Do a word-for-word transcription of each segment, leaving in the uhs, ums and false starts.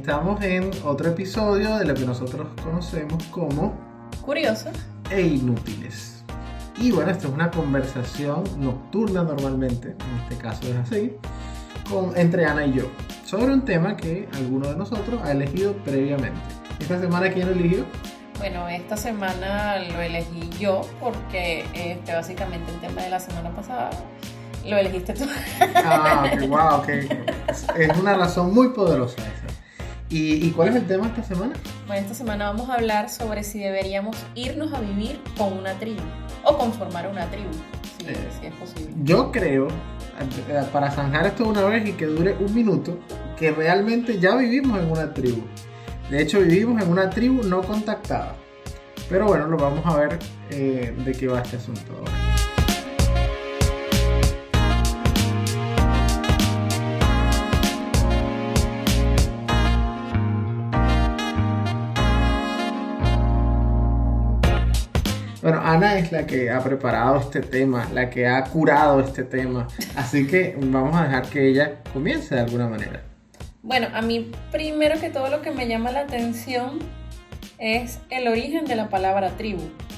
estamos en otro episodio de lo que nosotros conocemos como Curiosos e Inútiles. Y bueno, esta es una conversación nocturna normalmente, en este caso es así, con, entre Ana y yo, sobre un tema que alguno de nosotros ha elegido previamente. ¿Esta semana quién lo eligió? Bueno, esta semana lo elegí yo porque este, básicamente el tema de la semana pasada lo elegiste tú. Ah, ok, wow, ok. Es, es una razón muy poderosa esa. ¿Y, ¿Y cuál es el tema esta semana? Bueno, esta semana vamos a hablar sobre si deberíamos irnos a vivir con una tribu o conformar una tribu, si, eh, si es posible. Yo creo, para zanjar esto una vez y que dure un minuto, que realmente ya vivimos en una tribu. De hecho, vivimos en una tribu no contactada. Pero bueno, lo vamos a ver eh, de qué va este asunto ahora. Bueno, Ana es la que ha preparado este tema, la que ha curado este tema. Así que vamos a dejar que ella comience de alguna manera. Bueno, a mí primero que todo lo que me llama la atención es el origen de la palabra tribu,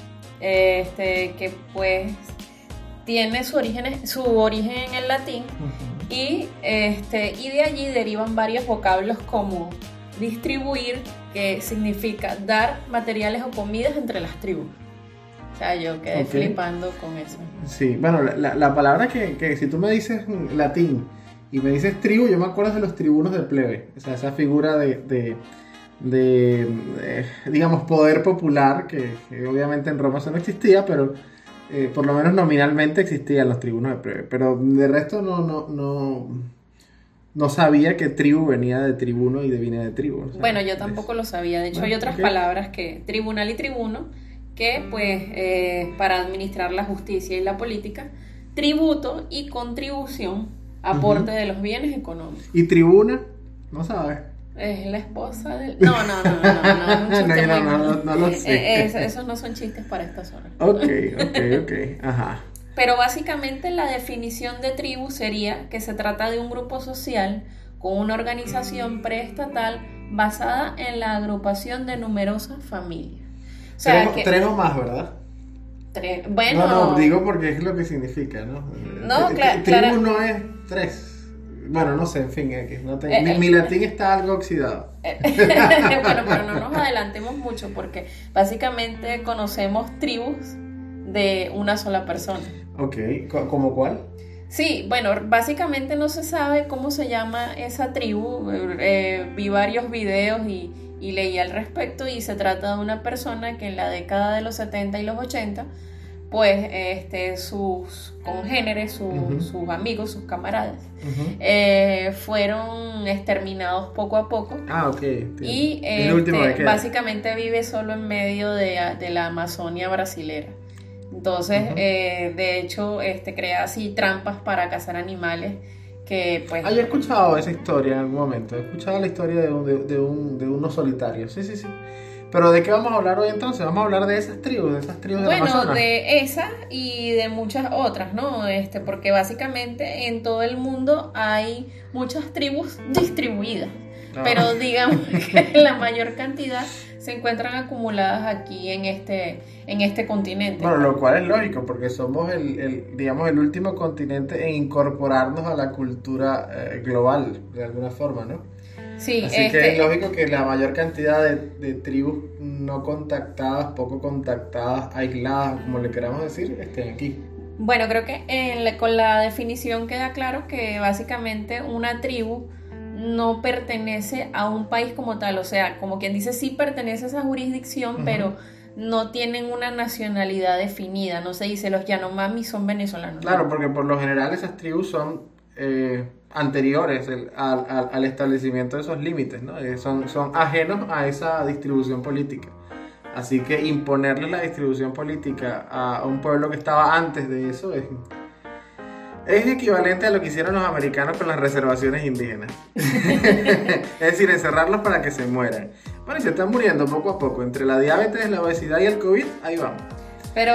este, que pues tiene su origen, su origen en el latín, uh-huh. y, este, y de allí derivan varios vocablos como distribuir, que significa dar materiales o comidas entre las tribus. O sea, yo quedé okay. flipando con eso. Sí, bueno, la, la palabra que, que si tú me dices latín y me dices tribu, yo me acuerdo de los tribunos del plebe, o sea, esa figura de, de, de, de digamos, poder popular, que, que obviamente en Roma eso no existía, pero eh, por lo menos nominalmente existían los tribunos del plebe, pero de resto no, no, no, no sabía que tribu venía de tribuno y de viene de tribu. O sea, bueno, yo tampoco es... lo sabía, de hecho bueno, hay otras okay. palabras que tribunal y tribuno, que pues eh, para administrar la justicia y la política, tributo y contribución, aporte uh-huh. de los bienes económicos. ¿Y tribuna? No sabes. Es la esposa del... No, no, no, no, no, es un chiste no, muy... no, no, no lo sé. Eh, eso, esos no son chistes para esta zona. Ok, ok, ok, ajá. Pero básicamente la definición de tribu sería que se trata de un grupo social con una organización preestatal basada en la agrupación de numerosas familias. O sea, tres, que, tres o más, ¿verdad? Tres, bueno... No, no, digo porque es lo que significa, ¿no? No, claro. Tribu Clara, no es tres. Bueno, no sé, en fin, es que no te, eh, mi, eh, mi latín está algo oxidado. Eh, bueno, pero no nos adelantemos mucho porque básicamente conocemos tribus de una sola persona. Ok, ¿cómo cuál? Sí, bueno, básicamente no se sabe cómo se llama esa tribu. Eh, vi varios videos y... y leí al respecto y se trata de una persona que en la década de los setenta y los ochenta pues este, sus congéneres, su, uh-huh. sus amigos, sus camaradas uh-huh. eh, fueron exterminados poco a poco. Ah, ok. Y este, básicamente vive solo en medio de, de la Amazonia brasilera. Entonces, uh-huh. eh, de hecho, este, crea así trampas para cazar animales. Que, pues, ah, yo he escuchado esa historia en algún momento. He escuchado la historia de, un, de, de, un, de unos solitarios. Sí, sí, sí. Pero ¿de qué vamos a hablar hoy entonces? Vamos a hablar de esas tribus, de esas tribus de bueno, Amazonas. Bueno, de esa y de muchas otras, ¿no? Este, porque básicamente en todo el mundo hay muchas tribus distribuidas. No. Pero digamos que la mayor cantidad se encuentran acumuladas aquí en este, en este continente. Bueno, lo cual es lógico, porque somos el, el digamos, el último continente en incorporarnos a la cultura eh, global, de alguna forma, ¿no? Sí, así este... que es lógico que la mayor cantidad de, de tribus no contactadas, poco contactadas, aisladas, como le queramos decir, estén aquí. Bueno, creo que en la, con la definición queda claro que básicamente una tribu no pertenece a un país como tal, o sea, como quien dice, sí pertenece a esa jurisdicción, uh-huh. pero no tienen una nacionalidad definida, no se dice los Yanomami son venezolanos. Claro, porque por lo general esas tribus son eh, anteriores el, al, al, al establecimiento de esos límites, ¿no? Eh, son, son ajenos a esa distribución política. Así que imponerle la distribución política a un pueblo que estaba antes de eso es... Es equivalente a lo que hicieron los americanos con las reservaciones indígenas. Es decir, encerrarlos para que se mueran. Bueno, y se están muriendo poco a poco. Entre la diabetes, la obesidad y el COVID, ahí vamos. Pero...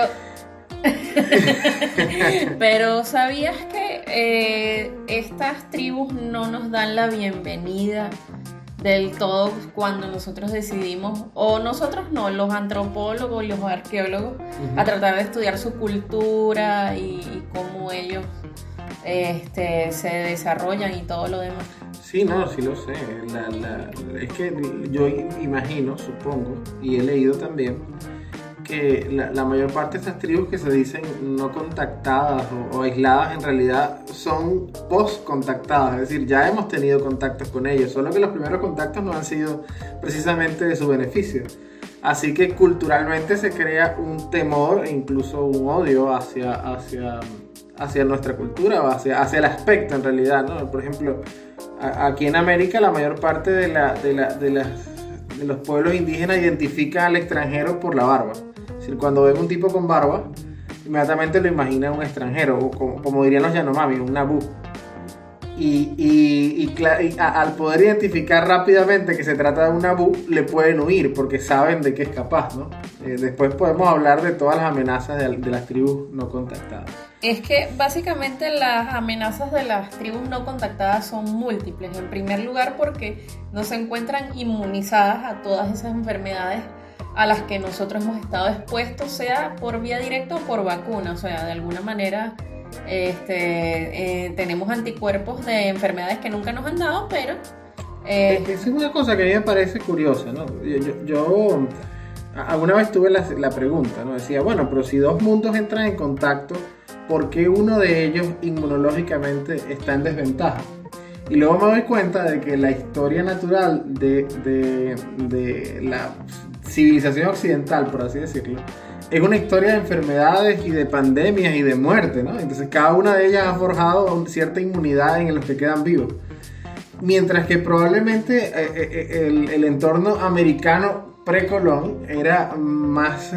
Pero ¿sabías que eh, estas tribus no nos dan la bienvenida del todo cuando nosotros decidimos, o nosotros no, los antropólogos y los arqueólogos, uh-huh. a tratar de estudiar su cultura y, y cómo ellos este, se desarrollan y todo lo demás. Sí, no, sí lo sé. La, la, es que yo imagino, supongo, y he leído también, que la, la mayor parte de estas tribus que se dicen no contactadas o, o aisladas en realidad son post-contactadas, es decir, ya hemos tenido contactos con ellos, solo que los primeros contactos no han sido precisamente de su beneficio. Así que culturalmente se crea un temor e incluso un odio hacia, hacia, hacia nuestra cultura, o hacia, hacia el aspecto en realidad, ¿no? Por ejemplo, a, aquí en América la mayor parte de, la, de, la, de, las, de los pueblos indígenas identifican al extranjero por la barba. Es decir, cuando ven un tipo con barba, inmediatamente lo imaginan un extranjero, o como, como dirían los Yanomami, un nabú. Y, y, y, y a, al poder identificar rápidamente que se trata de un nabú, le pueden huir porque saben de qué es capaz, ¿no? Eh, después podemos hablar de todas las amenazas de, de las tribus no contactadas. Es que básicamente las amenazas de las tribus no contactadas son múltiples. En primer lugar porque no se encuentran inmunizadas a todas esas enfermedades a las que nosotros hemos estado expuestos, sea por vía directa o por vacuna. O sea, de alguna manera este, eh, tenemos anticuerpos de enfermedades que nunca nos han dado, pero... Eh... Es una cosa que a mí me parece curiosa, ¿no? Yo, yo, yo alguna vez tuve la, la pregunta, ¿no? Decía, bueno, pero si dos mundos entran en contacto, ¿por qué uno de ellos inmunológicamente está en desventaja? Y luego me doy cuenta de que la historia natural de, de, de la civilización occidental, por así decirlo, es una historia de enfermedades y de pandemias y de muerte, ¿no? Entonces cada una de ellas ha forjado cierta inmunidad en los que quedan vivos. Mientras que probablemente eh, el, el entorno americano pre-Colón era más,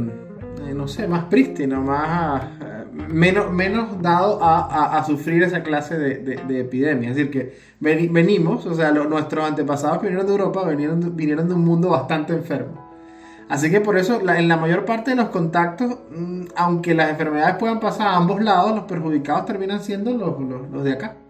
eh, no sé, más prístino, más... Menos, menos dado a, a, a sufrir esa clase de, de, de epidemia. Es decir, que ven, venimos, o sea, lo, nuestros antepasados que vinieron de Europa vinieron de, vinieron de un mundo bastante enfermo. Así que por eso, la, en la mayor parte de los contactos, mmm, aunque las enfermedades puedan pasar a ambos lados, los perjudicados terminan siendo los, los, los de acá.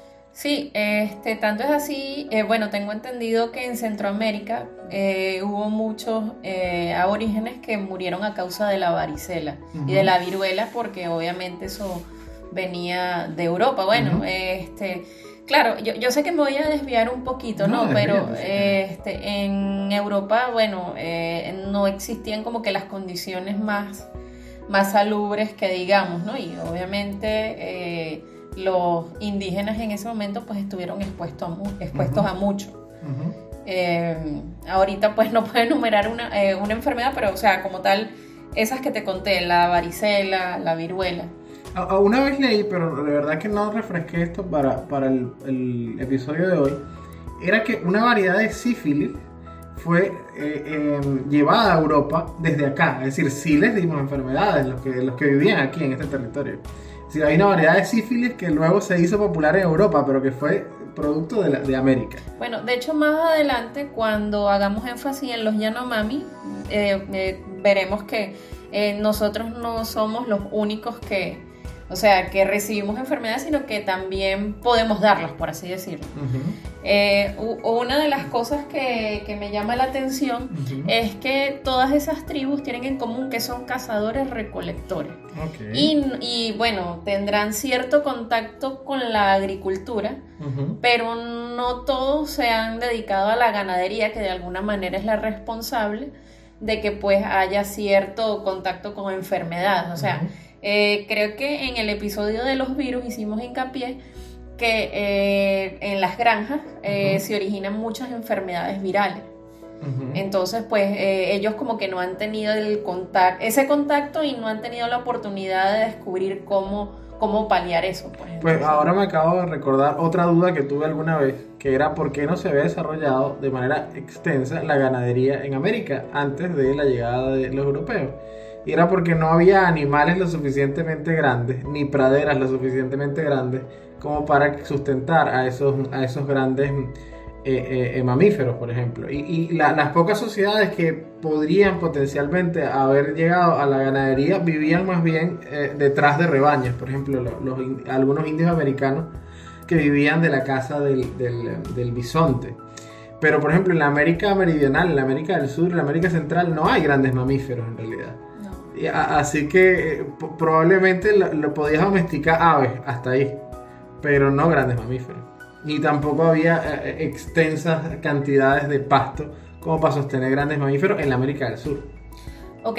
Sí, este, tanto es así, eh, bueno, tengo entendido que en Centroamérica eh, hubo muchos eh, aborígenes que murieron a causa de la varicela uh-huh. y de la viruela, porque obviamente eso venía de Europa. Bueno, uh-huh. este, claro, yo, yo sé que me voy a desviar un poquito, ¿no? ¿no? Pero este, en Europa, bueno, eh, no existían como que las condiciones más, más salubres que digamos, ¿no? Y obviamente... Eh, los indígenas en ese momento pues estuvieron expuestos a, mu- expuestos uh-huh. a mucho. Uh-huh. Eh, ahorita pues no puedo enumerar una, eh, una enfermedad, pero o sea, como tal, esas que te conté, la varicela, la viruela. Una vez leí, pero de verdad que no refresqué esto para, para el, el episodio de hoy, era que una variedad de sífilis fue eh, eh, llevada a Europa desde acá. Es decir, sí les dimos enfermedades los que, los que vivían aquí en este territorio. Es decir, hay una variedad de sífilis que luego se hizo popular en Europa, pero que fue producto de, la, de América. Bueno, de hecho más adelante, cuando hagamos énfasis en los Yanomami, eh, eh, veremos que eh, nosotros no somos los únicos que, o sea, que recibimos enfermedades, sino que también podemos darlas, por así decirlo. Uh-huh. Eh, una de las cosas que, que me llama la atención uh-huh. es que todas esas tribus tienen en común que son cazadores-recolectores. Okay. Y, y bueno, tendrán cierto contacto con la agricultura, uh-huh. pero no todos se han dedicado a la ganadería, que de alguna manera es la responsable de que pues haya cierto contacto con enfermedades. O sea, uh-huh. eh, creo que en el episodio de los virus hicimos hincapié que eh, en las granjas eh, uh-huh. se originan muchas enfermedades virales. Uh-huh. Entonces, pues eh, ellos como que no han tenido el contacto, ese contacto y no han tenido la oportunidad de descubrir cómo, cómo paliar eso. Pues, pues entonces, ahora me acabo de recordar otra duda que tuve alguna vez, que era por qué no se había desarrollado de manera extensa la ganadería en América antes de la llegada de los europeos. Y era porque no había animales lo suficientemente grandes, ni praderas lo suficientemente grandes como para sustentar a esos, a esos grandes eh, eh, mamíferos, por ejemplo. Y, y la, las pocas sociedades que podrían potencialmente haber llegado a la ganadería vivían más bien eh, detrás de rebaños. Por ejemplo, los, los, algunos indios americanos que vivían de la caza del, del, del bisonte. Pero, por ejemplo, en la América Meridional, en la América del Sur, en la América Central, no hay grandes mamíferos en realidad. No. Y a, así que eh, probablemente lo, lo podías domesticar aves hasta ahí, pero no grandes mamíferos. Ni tampoco había eh, extensas cantidades de pasto como para sostener grandes mamíferos en la América del Sur. Ok,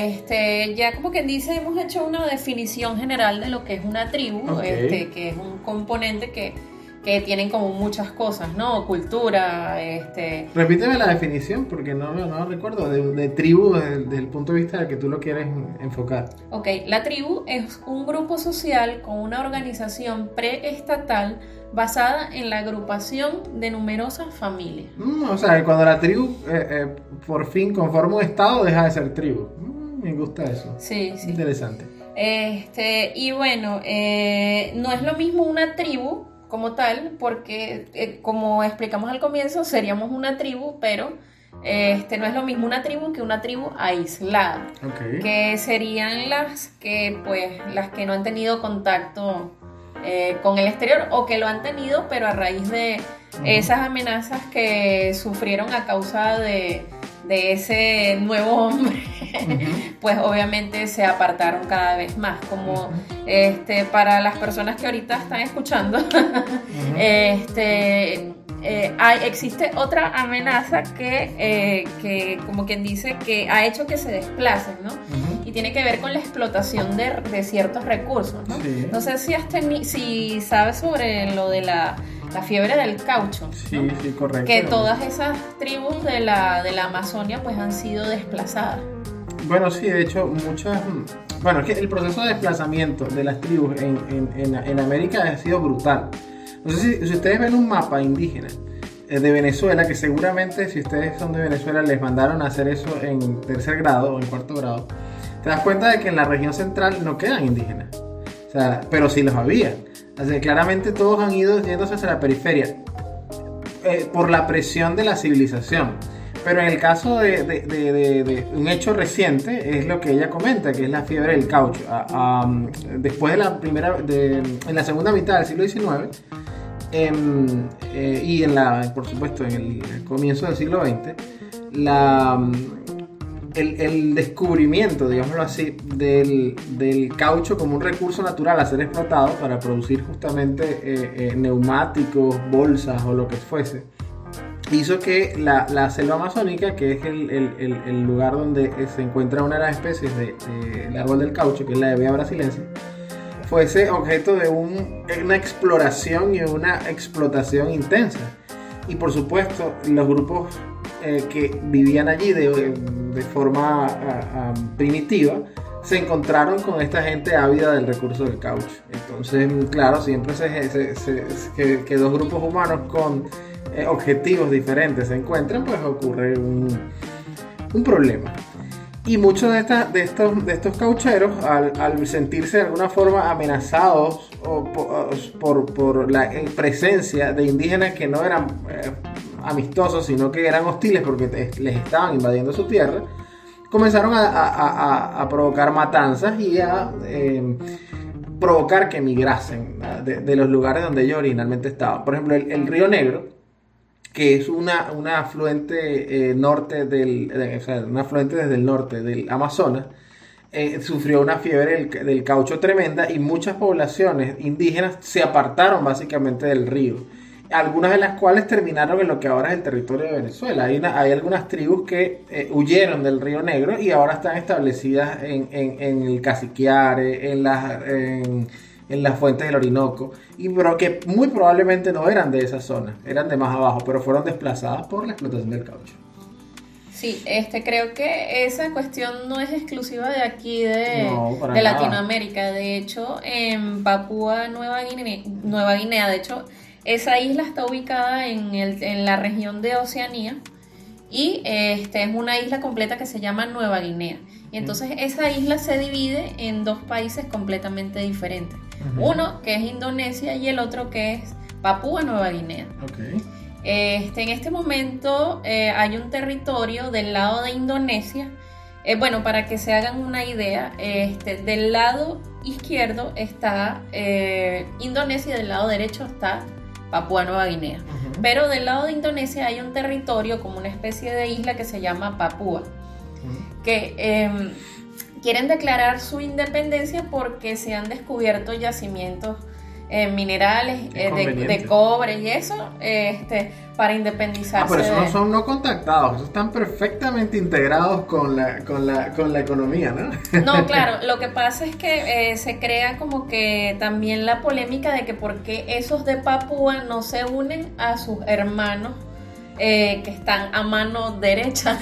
este, ya como quien dice, hemos hecho una definición general de lo que es una tribu, okay. este, que es un componente que, que tienen como muchas cosas, ¿no? Cultura, este... Repíteme la definición, porque no, no, no recuerdo, de, de tribu desde, desde el punto de vista del que tú lo quieres enfocar. Ok, la tribu es un grupo social con una organización preestatal basada en la agrupación de numerosas familias. Mm, o sea, cuando la tribu eh, eh, por fin conforma un estado, deja de ser tribu. Mm, me gusta eso. Sí, sí. Interesante. Este, y bueno, eh, no es lo mismo una tribu como tal, porque eh, como explicamos al comienzo, seríamos una tribu, pero este, no es lo mismo una tribu que una tribu aislada. Okay. Que serían las que, pues, las que no han tenido contacto Eh, con el exterior, o que lo han tenido pero a raíz de uh-huh. esas amenazas que sufrieron a causa de, de ese nuevo hombre, uh-huh. pues obviamente se apartaron cada vez más, como uh-huh. este, para las personas que ahorita están escuchando uh-huh. este, eh, hay, existe otra amenaza que, eh, que como quien dice que ha hecho que se desplacen, ¿no? Uh-huh. Y tiene que ver con la explotación de, de ciertos recursos, ¿no? Sí. No sé si, has teni- si sabes sobre lo de la, la fiebre del caucho, sí, ¿no? Sí, correcto. Que todas esas tribus de la, de la Amazonia pues han sido desplazadas. Bueno, sí, de hecho muchas... Bueno, es que el proceso de desplazamiento de las tribus en, en, en, en América ha sido brutal. No sé si, si ustedes ven un mapa indígena de Venezuela, que seguramente si ustedes son de Venezuela les mandaron a hacer eso en tercer grado o en cuarto grado, te das cuenta de que en la región central no quedan indígenas, o sea, pero sí los había. Así que claramente todos han ido yéndose hacia la periferia eh, por la presión de la civilización. Pero en el caso de, de, de, de, de un hecho reciente es lo que ella comenta, que es la fiebre del caucho. A, a, después de la primera, de, en la segunda mitad del siglo diecinueve eh, eh, y en la, por supuesto en el comienzo del siglo veinte, la El, el descubrimiento, digámoslo así, del, del caucho como un recurso natural a ser explotado para producir justamente eh, eh, neumáticos, bolsas o lo que fuese, hizo que la, la selva amazónica, que es el, el, el, el lugar donde se encuentra una de las especies del de, de árbol del caucho, que es la Hevea brasilensis, fuese objeto de un, una exploración y una explotación intensa. Y por supuesto, los grupos eh, que vivían allí de, de forma a, a, primitiva se encontraron con esta gente ávida del recurso del caucho. Entonces, claro, siempre se, se, se, se que, que dos grupos humanos con eh, objetivos diferentes se encuentran, pues ocurre un, un problema. Y muchos de, esta, de, estos, de estos caucheros, al, al sentirse de alguna forma amenazados o por, por, por la presencia de indígenas que no eran eh, amistosos, sino que eran hostiles porque les estaban invadiendo su tierra, comenzaron a, a, a, a provocar matanzas y a eh, provocar que migrasen de, de los lugares donde ellos originalmente estaban. Por ejemplo, el, el Río Negro, que es una, una afluente eh, norte del, de, o sea, un afluente desde el norte del Amazonas, eh, sufrió una fiebre del, del caucho tremenda y muchas poblaciones indígenas se apartaron básicamente del río, algunas de las cuales terminaron en lo que ahora es el territorio de Venezuela. Hay, una, hay algunas tribus que eh, huyeron del Río Negro y ahora están establecidas en, en, en el Caciquiare, en las... En, en las fuentes del Orinoco, y pero que muy probablemente no eran de esa zona, eran de más abajo, pero fueron desplazadas por la explotación del caucho. Sí, este, creo que esa cuestión no es exclusiva de aquí, de, no, de Latinoamérica. De hecho, en Papúa Nueva Guinea, Nueva Guinea, de hecho, esa isla está ubicada en, el, en la región de Oceanía, y este, es una isla completa que se llama Nueva Guinea. Y entonces esa isla se divide en dos países completamente diferentes. Uh-huh. Uno que es Indonesia y el otro que es Papúa Nueva Guinea. Okay. Este, en este momento eh, hay un territorio del lado de Indonesia. Eh, bueno, para que se hagan una idea, este, del lado izquierdo está eh, Indonesia y del lado derecho está Papúa Nueva Guinea. Uh-huh. Pero del lado de Indonesia hay un territorio como una especie de isla que se llama Papúa, uh-huh. que eh, quieren declarar su independencia porque se han descubierto yacimientos eh, minerales eh, de, de cobre y eso, este, para independizarse. Ah, pero eso de... no son no contactados, esos están perfectamente integrados con la, con la, con la economía, ¿no? No, claro, lo que pasa es que eh, se crea como que también la polémica de que por qué esos de Papúa no se unen a sus hermanos eh, que están a mano derecha.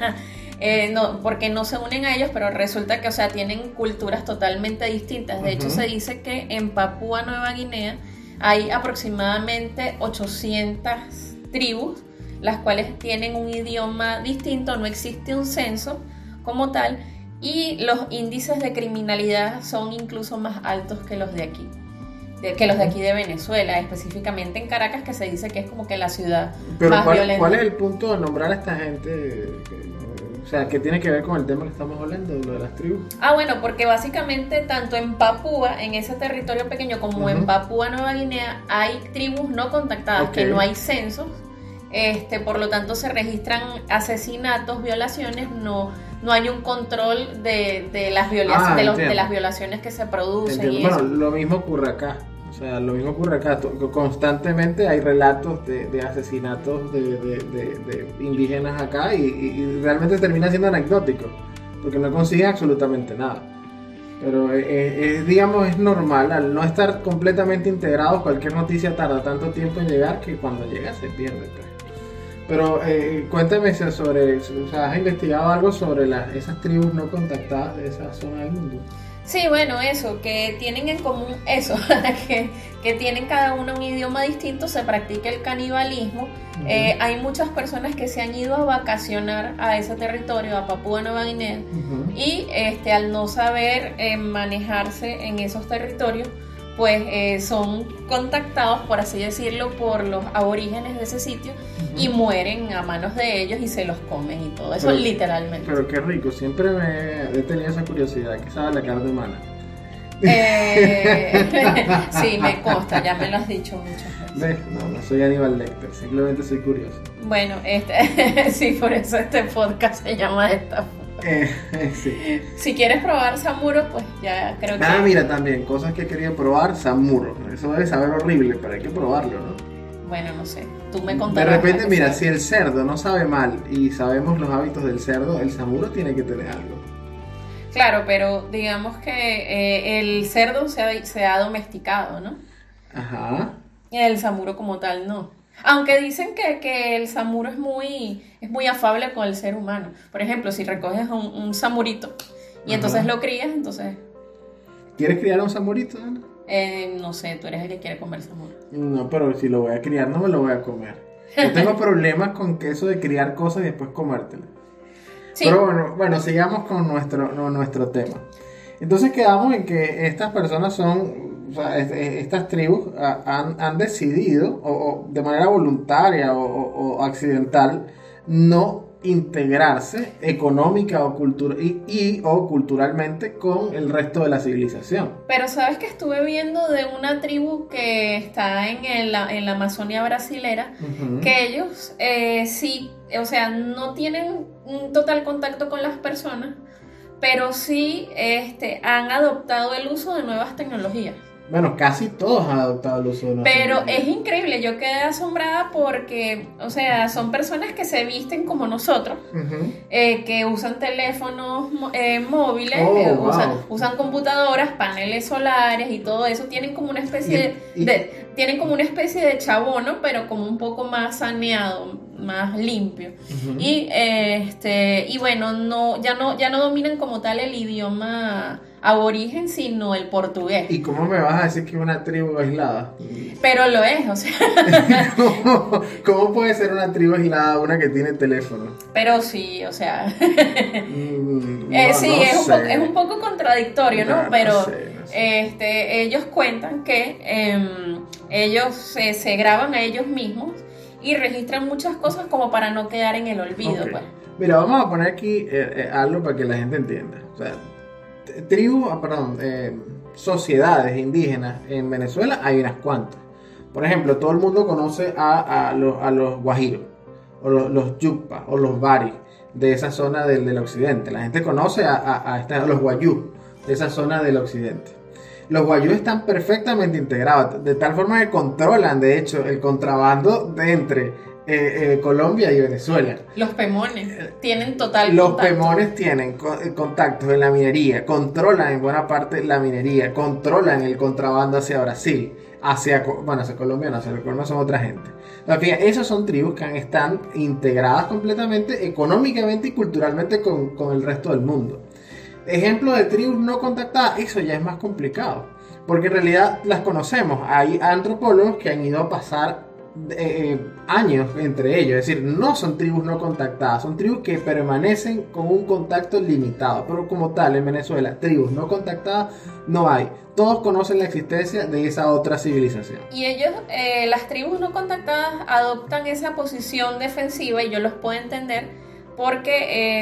Eh, no, porque no se unen a ellos, pero resulta que, o sea, tienen culturas totalmente distintas. De uh-huh. hecho, se dice que en Papúa Nueva Guinea hay aproximadamente ochocientas tribus, las cuales tienen un idioma distinto, no existe un censo como tal, y los índices de criminalidad son incluso más altos que los de aquí, de, que los de aquí de Venezuela, específicamente en Caracas, que se dice que es como que la ciudad pero más ¿cuál, violenta. ¿Cuál es el punto de nombrar a esta gente? O sea, ¿qué tiene que ver con el tema que estamos hablando, lo de las tribus? Ah, bueno, porque básicamente tanto en Papúa, en ese territorio pequeño, como uh-huh. en Papúa Nueva Guinea, hay tribus no contactadas, okay. que no hay censos, este, por lo tanto se registran asesinatos, violaciones, no, no hay un control de, de, las, viola- ah, de, los, de las violaciones que se producen. Y bueno, eso. Lo mismo ocurre acá. O sea, lo mismo ocurre acá, constantemente hay relatos de, de asesinatos de, de, de, de indígenas acá y, y, y realmente termina siendo anecdótico, porque no consiguen absolutamente nada. Pero es, es, digamos, es normal, al no estar completamente integrados, cualquier noticia tarda tanto tiempo en llegar que cuando llega se pierde. Pues. Pero eh, cuéntame sobre, o sea, ¿has investigado algo sobre las, esas tribus no contactadas de esa zona del mundo? Sí, bueno, eso, que tienen en común eso, que, que tienen cada uno un idioma distinto, se practica el canibalismo. Uh-huh. Eh, hay muchas personas que se han ido a vacacionar a ese territorio, a Papúa Nueva Guinea, uh-huh. y este, al no saber eh, manejarse en esos territorios, pues eh, son contactados, por así decirlo, por los aborígenes de ese sitio, uh-huh. y mueren a manos de ellos y se los comen y todo eso, pero, literalmente. Pero qué rico, siempre me he tenido esa curiosidad, ¿qué sabe la carne humana? Eh, sí, me consta, ya me lo has dicho muchas veces. No, no soy Aníbal Lecter, simplemente soy curioso. Bueno, este, sí, por eso este podcast se llama de esta forma. Eh, sí. Si quieres probar samuro, pues ya creo que... Ah, mira, también, cosas que he querido probar, samuro. Eso debe saber horrible, pero hay que probarlo, ¿no? Bueno, no sé, tú me contarás. De repente, mira, si el cerdo no sabe mal y sabemos los hábitos del cerdo, el samuro tiene que tener algo. Claro, pero digamos que eh, el cerdo se ha, se ha domesticado, ¿no? Ajá. Y el samuro como tal no. Aunque dicen que, que el samuro es muy, es muy afable con el ser humano. Por ejemplo, si recoges un, un samurito y Ajá. entonces lo crías, entonces... ¿Quieres criar a un samurito, Ana? Eh, no sé, tú eres el que quiere comer samuro. No, pero si lo voy a criar, no me lo voy a comer. Yo tengo problemas con que eso de criar cosas y después comértelas. Sí. Pero bueno, bueno, sigamos con nuestro, no, nuestro tema. Entonces quedamos en que estas personas son... O sea, estas tribus han, han decidido, o, o de manera voluntaria o, o, o accidental, no integrarse económica o, cultura, y, y o culturalmente con el resto de la civilización. Pero sabes que estuve viendo de una tribu que está en, el, en la Amazonia brasilera, uh-huh. que ellos eh, sí, o sea, no tienen un total contacto con las personas, pero sí este, han adoptado el uso de nuevas tecnologías. Bueno, casi todos han adoptado el uso de una Pero tecnología. Es increíble, yo quedé asombrada porque, o sea, son personas que se visten como nosotros, uh-huh. eh, que usan teléfonos eh, móviles, oh, eh, wow. usan, usan computadoras, paneles solares y todo eso. Tienen como una especie y, y, de, de, tienen como una especie de chabono, pero como un poco más saneado, más limpio. Uh-huh. Y eh, este, y bueno, no, ya no, ya no dominan como tal el idioma aborigen, sino el portugués. ¿Y cómo me vas a decir que es una tribu aislada? Pero lo es, o sea. ¿Cómo, ¿Cómo puede ser una tribu aislada una que tiene teléfono? Pero sí, o sea. mm, no, eh, sí, no es, un sé. poco, es un poco contradictorio, ¿no? No, Pero no sé, no sé. Este, ellos cuentan que eh, ellos se, se graban a ellos mismos y registran muchas cosas como para no quedar en el olvido. Okay. Pues. Mira, vamos a poner aquí eh, eh, algo para que la gente entienda. O sea, tribus, perdón, eh, sociedades indígenas en Venezuela hay unas cuantas. O Por ejemplo, todo el mundo conoce a, a, los, a los guajiros, o los, los yucpas, o los baris, de esa zona del, del occidente. La gente conoce a, a, a, esta, a los guayú, de esa zona del occidente. Los guayú están perfectamente integrados, de tal forma que controlan, de hecho, el contrabando de entre eh, eh, Colombia y Venezuela. Los pemones tienen total Los contacto. pemones tienen co contactos en la minería, controlan en buena parte la minería, controlan el contrabando hacia Brasil, hacia, bueno, hacia Colombia, no, hacia Colombia son otra gente. Pero fíjate, esos son tribus que están integradas completamente económicamente y culturalmente con, con el resto del mundo. Ejemplo de tribus no contactadas, eso ya es más complicado, porque en realidad las conocemos. Hay antropólogos que han ido a pasar eh, años entre ellos, es decir, no son tribus no contactadas, son tribus que permanecen con un contacto limitado, pero como tal en Venezuela, tribus no contactadas no hay. Todos conocen la existencia de esa otra civilización. Y ellos, eh, las tribus no contactadas adoptan esa posición defensiva, y yo los puedo entender, porque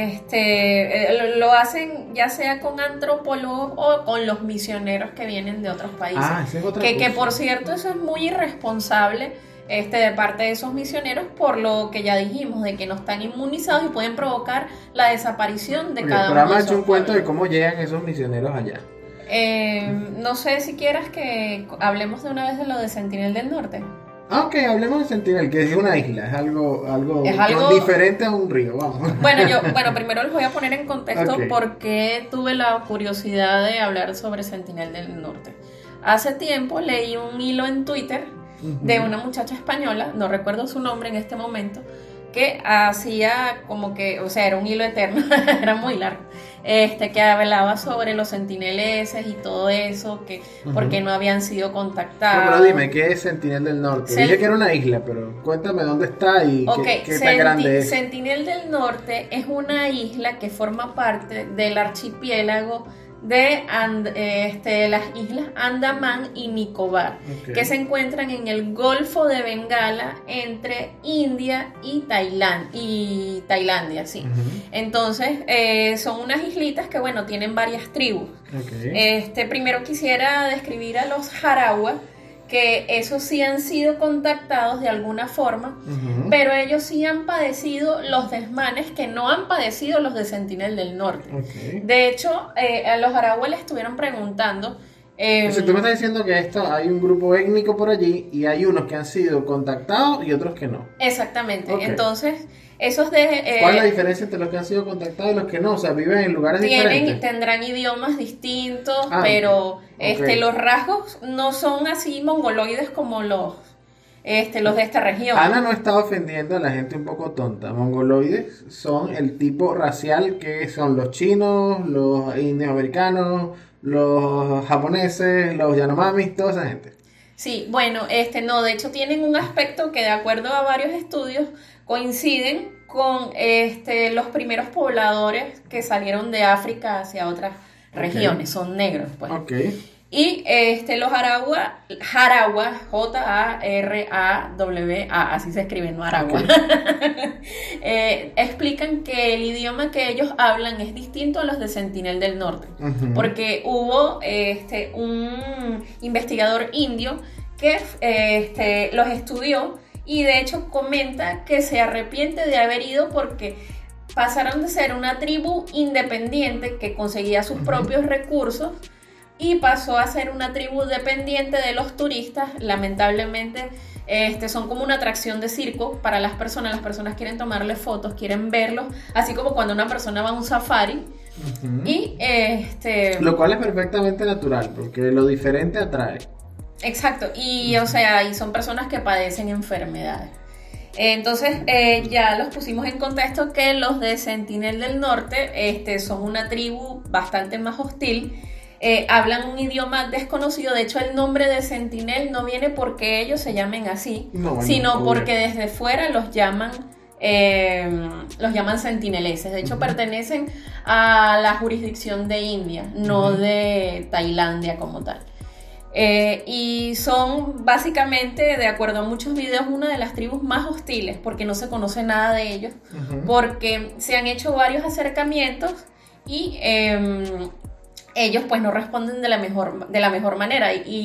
este, lo hacen ya sea con antropólogos o con los misioneros que vienen de otros países. Ah, esa es otra que, cosa. que por cierto, eso es muy irresponsable este, de parte de esos misioneros, por lo que ya dijimos, de que no están inmunizados y pueden provocar la desaparición de Oye, cada pero uno de ha hecho esos un cuento de pueblos. cómo llegan esos misioneros allá. Eh, no sé si quieras que hablemos de una vez de lo de Sentinel del Norte. Ah, ok, hablemos de Sentinel, que es una isla, es algo, algo, Es algo- diferente a un río, vamos. Bueno, yo, bueno, primero les voy a poner en contexto Ok. porque tuve la curiosidad de hablar sobre Sentinel del Norte. Hace tiempo leí un hilo en Twitter de una muchacha española, no recuerdo su nombre en este momento, que hacía como que, o sea, era un hilo eterno, era muy largo, este, que hablaba sobre los sentineleses y todo eso, que Ujú. porque no habían sido No, contactados. pero dime, ¿qué es Sentinel del Norte? Sen- Dije que era una isla, pero cuéntame dónde está y Ok, qué, qué tan Senti- grande es. Sentinel del Norte es una isla que forma parte del archipiélago de And- eh, este, las islas Andamán y Nicobar, Ok. que se encuentran en el Golfo de Bengala entre India y, Tailan- y Tailandia, sí. Ujú. Entonces, eh, son unas islitas que, bueno, tienen varias tribus. Ok. Este, primero quisiera describir a los Jarawa, que esos sí han sido contactados de alguna forma, Ujú. pero ellos sí han padecido los desmanes que no han padecido los de Sentinel del Norte. Ok. De hecho, eh, a los Jarawa les estuvieron preguntando... eh, O sea, tú me estás diciendo que esto, hay un grupo étnico por allí y hay unos que han sido contactados y otros que no. exactamente, Ok. entonces, esos de... eh, ¿Cuál es la diferencia entre los que han sido contactados y los que no? O sea, viven en lugares Tienen, diferentes. tendrán idiomas distintos, Ah, pero ok. este, los rasgos no son así mongoloides como los, este, los de esta región. Ana no está ofendiendo a la gente un poco tonta. Mongoloides son el tipo racial que son los chinos, los indios americanos, los japoneses, los yanomamis, toda esa gente. Sí, bueno, este, no, de hecho tienen un aspecto que de acuerdo a varios estudios coinciden con este, los primeros pobladores que salieron de África hacia otras regiones, son negros, pues. Ok. Y este, los Aragua, Jarawa, J A R A W A, así se escribe, no Aragua, eh, explican que el idioma que ellos hablan es distinto a los de Sentinel del Norte, Ujú. porque hubo este, un investigador indio que este, los estudió y de hecho comenta que se arrepiente de haber ido porque pasaron de ser una tribu independiente que conseguía sus Ujú. propios recursos y pasó a ser una tribu dependiente de los turistas. Lamentablemente este, son como una atracción de circo para las personas. Las personas quieren tomarle fotos, quieren verlos, así como cuando una persona va a un safari. Ujú. Y este Lo cual es perfectamente natural, porque lo diferente atrae. exacto, y o sea, y son personas que padecen enfermedades. Entonces eh, ya los pusimos en contexto que los de Sentinel del Norte este, son una tribu bastante más hostil. Eh, hablan un idioma desconocido. De hecho, el nombre de Sentinel no viene porque ellos se llamen así, No, bueno, sino obvio. porque desde fuera los llaman eh, los llaman sentineleses. De hecho, Ujú. pertenecen a la jurisdicción de India, no Ujú. de Tailandia como tal. Eh, y son básicamente, de acuerdo a muchos videos, una de las tribus más hostiles porque no se conoce nada de ellos, Ujú. porque se han hecho varios acercamientos y eh, ellos pues no responden de la mejor, de la mejor manera y,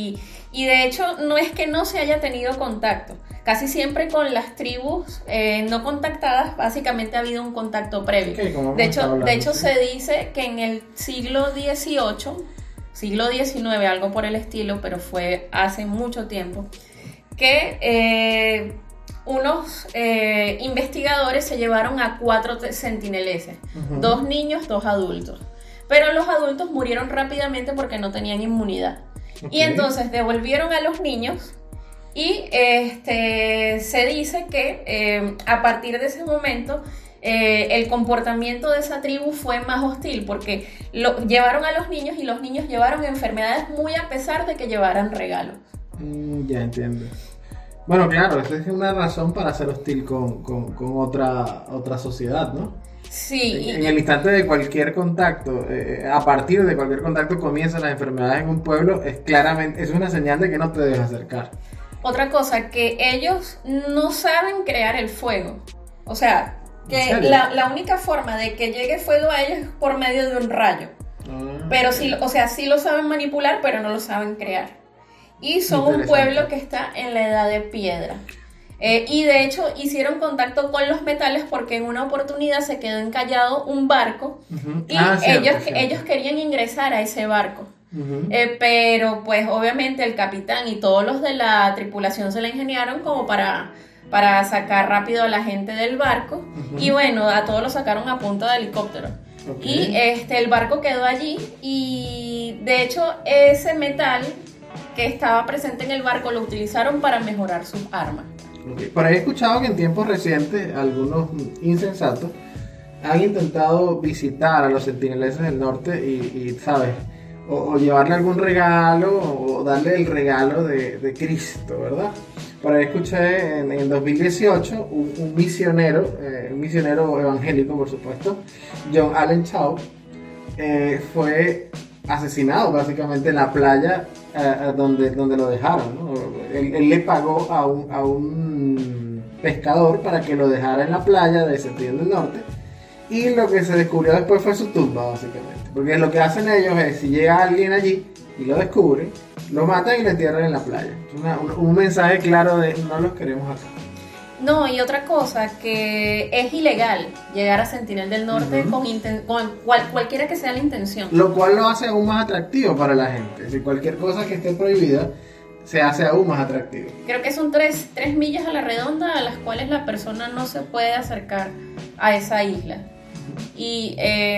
Y de hecho no es que no se haya tenido contacto, casi siempre con las tribus eh, no contactadas básicamente ha habido un contacto previo. Okay, de hecho, de hecho se dice que en el siglo dieciocho, siglo diecinueve, algo por el estilo, pero fue hace mucho tiempo, que eh, unos eh, investigadores se llevaron a cuatro centineleses, uh-huh. dos niños, dos adultos, pero los adultos murieron rápidamente porque no tenían inmunidad. Okay. Y entonces devolvieron a los niños y este, se dice que eh, a partir de ese momento eh, el comportamiento de esa tribu fue más hostil porque lo, llevaron a los niños y los niños llevaron enfermedades muy a pesar de que llevaran regalos. Mm, ya entiendo. Bueno, claro, esa es una razón para ser hostil con, con, con otra, otra sociedad, ¿no? Sí. En, en el instante de cualquier contacto, eh, a partir de cualquier contacto comienzan las enfermedades en un pueblo, es claramente, es una señal de que no te debes acercar. Otra cosa, que ellos no saben crear el fuego. O sea, que la, la única forma de que llegue fuego a ellos es por medio de un rayo. Ah, pero sí, o sea, sí lo saben manipular, pero no lo saben crear. Y son un pueblo que está en la edad de piedra. Eh, y de hecho hicieron contacto con los metales porque en una oportunidad se quedó encallado un barco uh-huh. y ah, cierto, ellos, cierto. ellos querían ingresar a ese barco. Uh-huh. Eh, pero pues obviamente el capitán y todos los de la tripulación se la ingeniaron como para, para sacar rápido a la gente del barco. Uh-huh. Y bueno, a todos los sacaron a punta de helicóptero. Okay. Y este, el barco quedó allí y de hecho ese metal que estaba presente en el barco lo utilizaron para mejorar sus armas. Okay. Por ahí he escuchado que en tiempos recientes algunos insensatos han intentado visitar a los centineleses del norte y, y ¿sabes? O, o llevarle algún regalo o darle el regalo de, de Cristo, ¿verdad? Por ahí escuché en, en dos mil dieciocho un, un misionero, eh, un misionero evangélico por supuesto, John Allen Chau, eh, fue asesinado básicamente en la playa eh, donde, donde lo dejaron, ¿no? Él, él le pagó a un, a un pescador para que lo dejara en la playa de Sentinel del Norte y lo que se descubrió después fue su tumba básicamente, porque lo que hacen ellos es, si llega alguien allí y lo descubre, lo matan y lo entierran en la playa. Una, un, un mensaje claro de no los queremos acá. No, y otra cosa, que es ilegal llegar a Sentinel del Norte uh-huh. con, inten- con cual, cualquiera que sea la intención. Lo cual lo hace aún más atractivo para la gente. Si cualquier cosa que esté prohibida se hace aún más atractivo. Creo que son tres, tres millas a la redonda a las cuales la persona no se puede acercar a esa isla. Y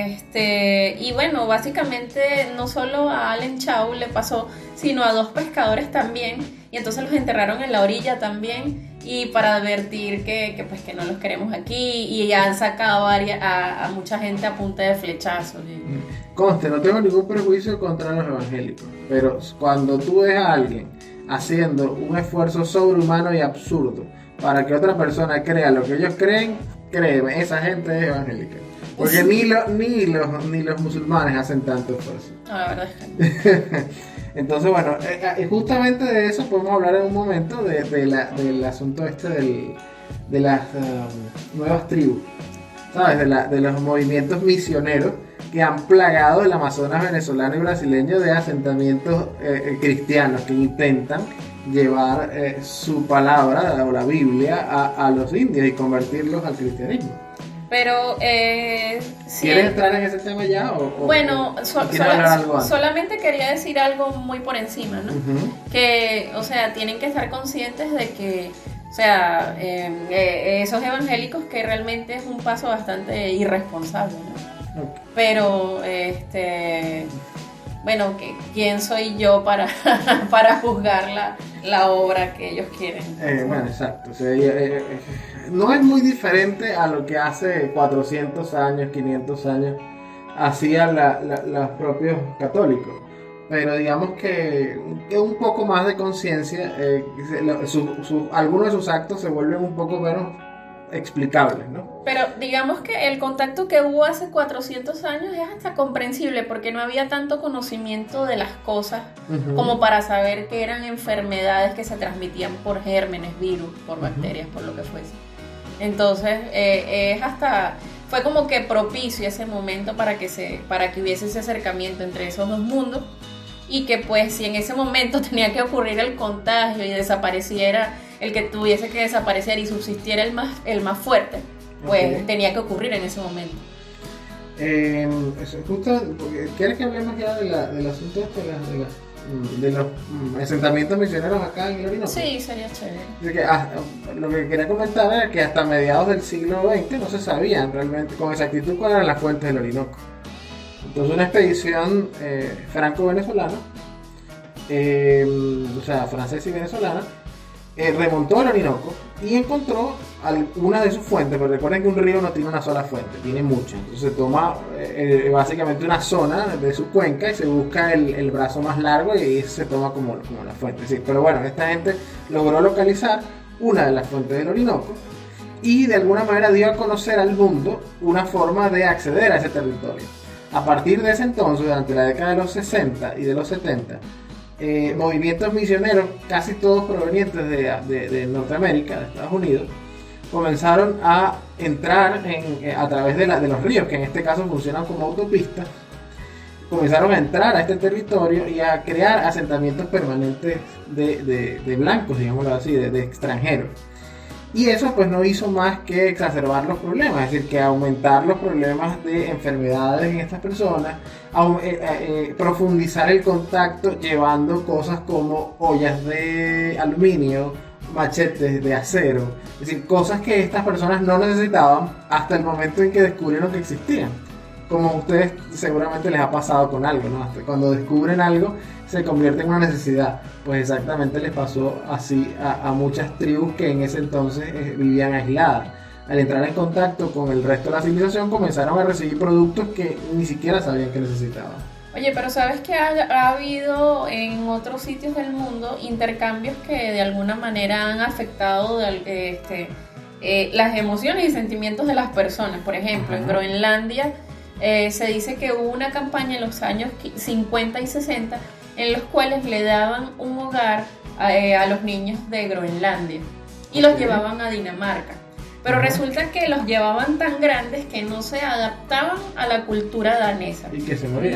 este y bueno, básicamente no solo a Allen Chau le pasó, sino a dos pescadores también, y entonces los enterraron en la orilla también, y para advertir que, que pues que no los queremos aquí, y ya han sacado a, a, a mucha gente a punta de flechazos. Conste, no tengo ningún prejuicio contra los evangélicos, pero cuando tú ves a alguien haciendo un esfuerzo sobrehumano y absurdo para que otra persona crea lo que ellos creen, créeme, esa gente es evangélica. Porque sí. ni, lo, ni, los, ni los musulmanes hacen tanto esfuerzo. No, la verdad es que Entonces, bueno, eh, justamente de eso podemos hablar en un momento, de, de la, del asunto este del, de las um, nuevas tribus, ¿sabes? De, la, de los movimientos misioneros que han plagado el Amazonas venezolano y brasileño de asentamientos eh, cristianos que intentan llevar eh, su palabra o la Biblia a, a los indios y convertirlos al cristianismo. Pero, eh, sí, ¿quieres entrar en ese tema ya? O, o, bueno, o, so, o sola, solamente quería decir algo muy por encima, ¿no? Uh-huh. Que, o sea, tienen que estar conscientes de que, o sea, eh, eh, esos evangélicos, que realmente es un paso bastante irresponsable, ¿no? Okay. Pero, este, bueno, que, ¿quién soy yo para, para juzgar la, la obra que ellos quieren? Eh, bueno, exacto. O sea, eh, eh, no es muy diferente a lo que hace cuatrocientos años, quinientos años hacían la, la, los propios católicos. Pero digamos que, que un poco más de conciencia, eh, su, su, algunos de sus actos se vuelven un poco menos explicables, ¿no? Pero digamos que el contacto que hubo hace cuatrocientos años es hasta comprensible, porque no había tanto conocimiento de las cosas uh-huh. como para saber que eran enfermedades que se transmitían por gérmenes, virus, por bacterias, uh-huh. por lo que fuese. Entonces eh, es hasta fue como que propicio ese momento para que se para que hubiese ese acercamiento entre esos dos mundos, y que pues si en ese momento tenía que ocurrir el contagio y desapareciera el que tuviese que desaparecer y subsistiera el más, el más fuerte, pues okay. tenía que ocurrir en ese momento. Eh, justo, ¿quieres que hablemos ya de la, del asunto este de, la, de, la, de los asentamientos misioneros acá en el Orinoco? Sí, sería chévere. Que, ah, lo que quería comentar era que hasta mediados del siglo veinte no se sabían realmente con exactitud cuáles eran las fuentes del Orinoco. Entonces una expedición eh, franco-venezolana, eh, o sea, francesa y venezolana, eh, remontó al Orinoco y encontró una de sus fuentes, pero recuerden que un río no tiene una sola fuente, tiene muchas. Entonces se toma eh, básicamente una zona de su cuenca y se busca el, el brazo más largo y eso se toma como, como la fuente. Sí, pero bueno, esta gente logró localizar una de las fuentes del Orinoco y de alguna manera dio a conocer al mundo una forma de acceder a ese territorio. A partir de ese entonces, durante la década de los sesenta y de los setenta, eh, movimientos misioneros, casi todos provenientes de, de, de Norteamérica, de Estados Unidos, comenzaron a entrar en, a través de, la, de los ríos, que en este caso funcionan como autopistas, comenzaron a entrar a este territorio y a crear asentamientos permanentes de, de, de blancos, digámoslo así, de, de extranjeros. Y eso pues no hizo más que exacerbar los problemas, es decir, que aumentar los problemas de enfermedades en estas personas, a, eh, eh, profundizar el contacto llevando cosas como ollas de aluminio, machetes de acero, es decir, cosas que estas personas no necesitaban hasta el momento en que descubrieron que existían. Como a ustedes seguramente les ha pasado con algo, ¿no? Hasta cuando descubren algo se convierte en una necesidad. Pues exactamente les pasó así a, a muchas tribus que en ese entonces eh, vivían aisladas. Al entrar en contacto con el resto de la civilización comenzaron a recibir productos que ni siquiera sabían que necesitaban. Oye, pero ¿sabes que ha, ha habido en otros sitios del mundo intercambios que de alguna manera han afectado de, este, eh, las emociones y sentimientos de las personas? Por ejemplo, Ajá. en Groenlandia eh, se dice que hubo una campaña en los años cincuenta y sesenta en los cuales le daban un hogar a, eh, a los niños de Groenlandia y los okay. llevaban a Dinamarca. Pero Ajá. resulta que los llevaban tan grandes que no se adaptaban a la cultura danesa. ¿Y que se morían?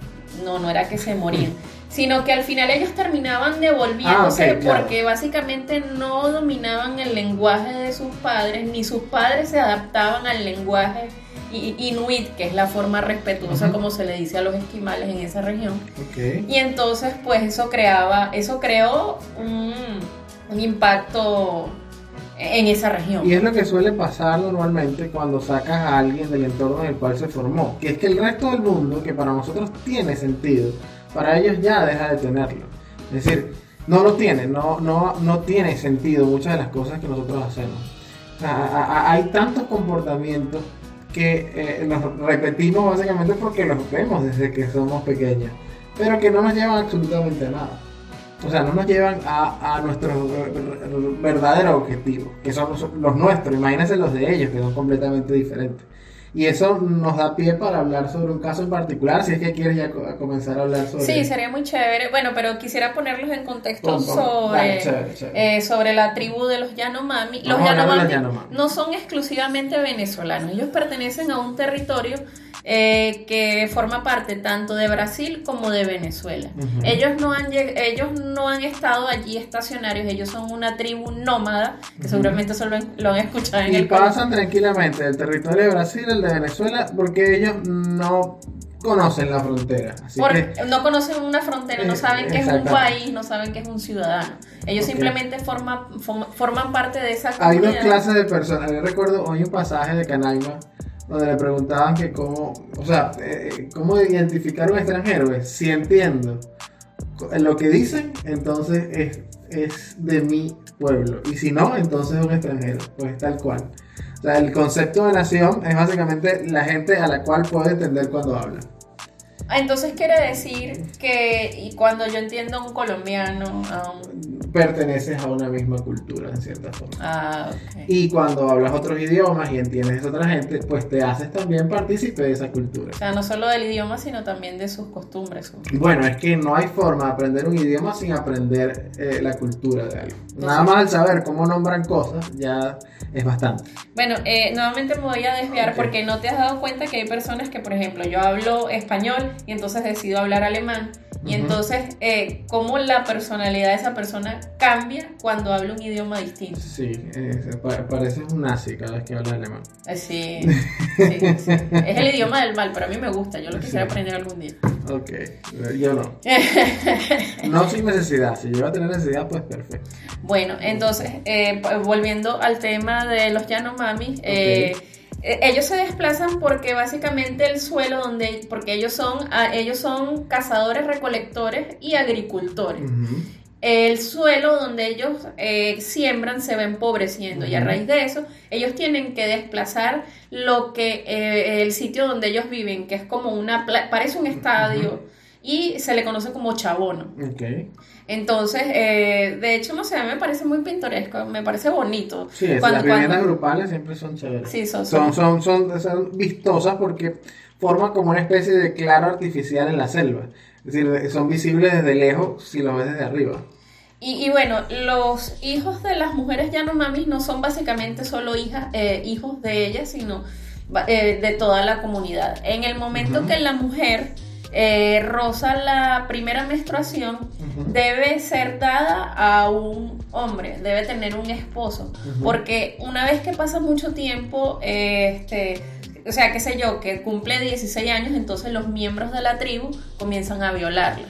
No, no era que se morían, sino que al final ellos terminaban devolviéndose ah, okay, porque claro. básicamente no dominaban el lenguaje de sus padres, ni sus padres se adaptaban al lenguaje inuit, que es la forma respetuosa uh-huh. como se le dice a los esquimales en esa región. Okay. Y entonces pues eso creaba, eso creó un, un impacto en esa región. Y es lo que suele pasar normalmente cuando sacas a alguien del entorno en el cual se formó, que es que el resto del mundo, que para nosotros tiene sentido, para ellos ya deja de tenerlo. Es decir, no lo tiene, no, no, no tiene sentido muchas de las cosas que nosotros hacemos. O sea, a, a, hay tantos comportamientos que eh, los repetimos básicamente porque los vemos desde que somos pequeños, pero que no nos llevan absolutamente a nada. O sea, no nos llevan a, a nuestro verdadero objetivo, que son los, los nuestros. Imagínense los de ellos, que son completamente diferentes. Y eso nos da pie para hablar sobre un caso en particular, si es que quieres ya comenzar a hablar sobre... Sí, sería muy chévere. Bueno, pero quisiera ponerlos en contexto pum, pum. sobre Dale, chévere, chévere. Eh, sobre la tribu de los Yanomami. Los Yanomami, Yanomami no son exclusivamente venezolanos, ellos pertenecen a un territorio eh, que forma parte tanto de Brasil como de Venezuela. Uh-huh. Ellos no han ellos no han estado allí estacionarios, ellos son una tribu nómada, que uh-huh. seguramente solo lo han escuchado en y el Y pasan país. tranquilamente del territorio de Brasil al de Venezuela porque ellos no conocen la frontera. Así porque que, no conocen una frontera, no saben eh, que es un país, no saben que es un ciudadano. Ellos okay. simplemente forman, forman parte de esa comunidad. Hay dos clases de personas. Yo recuerdo hoy un pasaje de Canaima donde le preguntaban que cómo, o sea, eh, cómo identificar un extranjero. Es, si entiendo lo que dicen, entonces es, es de mi pueblo. Y si no, entonces es un extranjero. Pues tal cual. O sea, el concepto de nación es básicamente la gente a la cual puedo entender cuando habla. Entonces quiere decir que y cuando yo entiendo a un colombiano, a un perteneces a una misma cultura en cierta forma. Ah, ok. Y cuando hablas otros idiomas y entiendes a otra gente, pues te haces también partícipe de esa cultura. O sea, no solo del idioma, sino también de sus costumbres. Su... Bueno, es que no hay forma de aprender un idioma sin aprender eh, la cultura de algo. Nada más al saber cómo nombran cosas ya es bastante. Bueno, eh, nuevamente me voy a desviar, okay, porque no te has dado cuenta que hay personas que, por ejemplo, yo hablo español y entonces decido hablar alemán. Y uh-huh. entonces, eh, cómo la personalidad de esa persona cambia cuando habla un idioma distinto. Sí, eh, pareces un nazi cada vez que hablas alemán. Eh, sí, sí, sí, es el idioma del mal, pero a mí me gusta, yo lo quisiera sí. aprender algún día. Ok, yo no. No sin necesidad, si yo voy a tener necesidad, pues perfecto. Bueno, entonces, eh, volviendo al tema de los Yanomami, okay. eh, ellos se desplazan porque básicamente el suelo donde, porque ellos son, ellos son cazadores, recolectores y agricultores. Uh-huh. El suelo donde ellos eh, siembran se va empobreciendo uh-huh. y a raíz de eso ellos tienen que desplazar lo que eh, el sitio donde ellos viven, que es como una, parece un estadio uh-huh. y se le conoce como chabono. Okay. Entonces, eh, de hecho, no sé, me parece muy pintoresco, me parece bonito. Sí, es, cuando, las viviendas cuando... grupales siempre son chéveres. Sí, son, son, son, son, son vistosas porque forman como una especie de claro artificial en la selva. Es decir, son visibles desde lejos si los ves desde arriba. Y, y bueno, los hijos de las mujeres Yanomamis no son básicamente solo hijas, eh, hijos de ellas, sino eh, de toda la comunidad. En el momento uh-huh. que la mujer... Eh, roza la primera menstruación, uh-huh. debe ser dada a un hombre, debe tener un esposo, uh-huh. porque una vez que pasa mucho tiempo, eh, este, o sea, qué sé yo, que cumple dieciséis años, entonces los miembros de la tribu comienzan a violarla.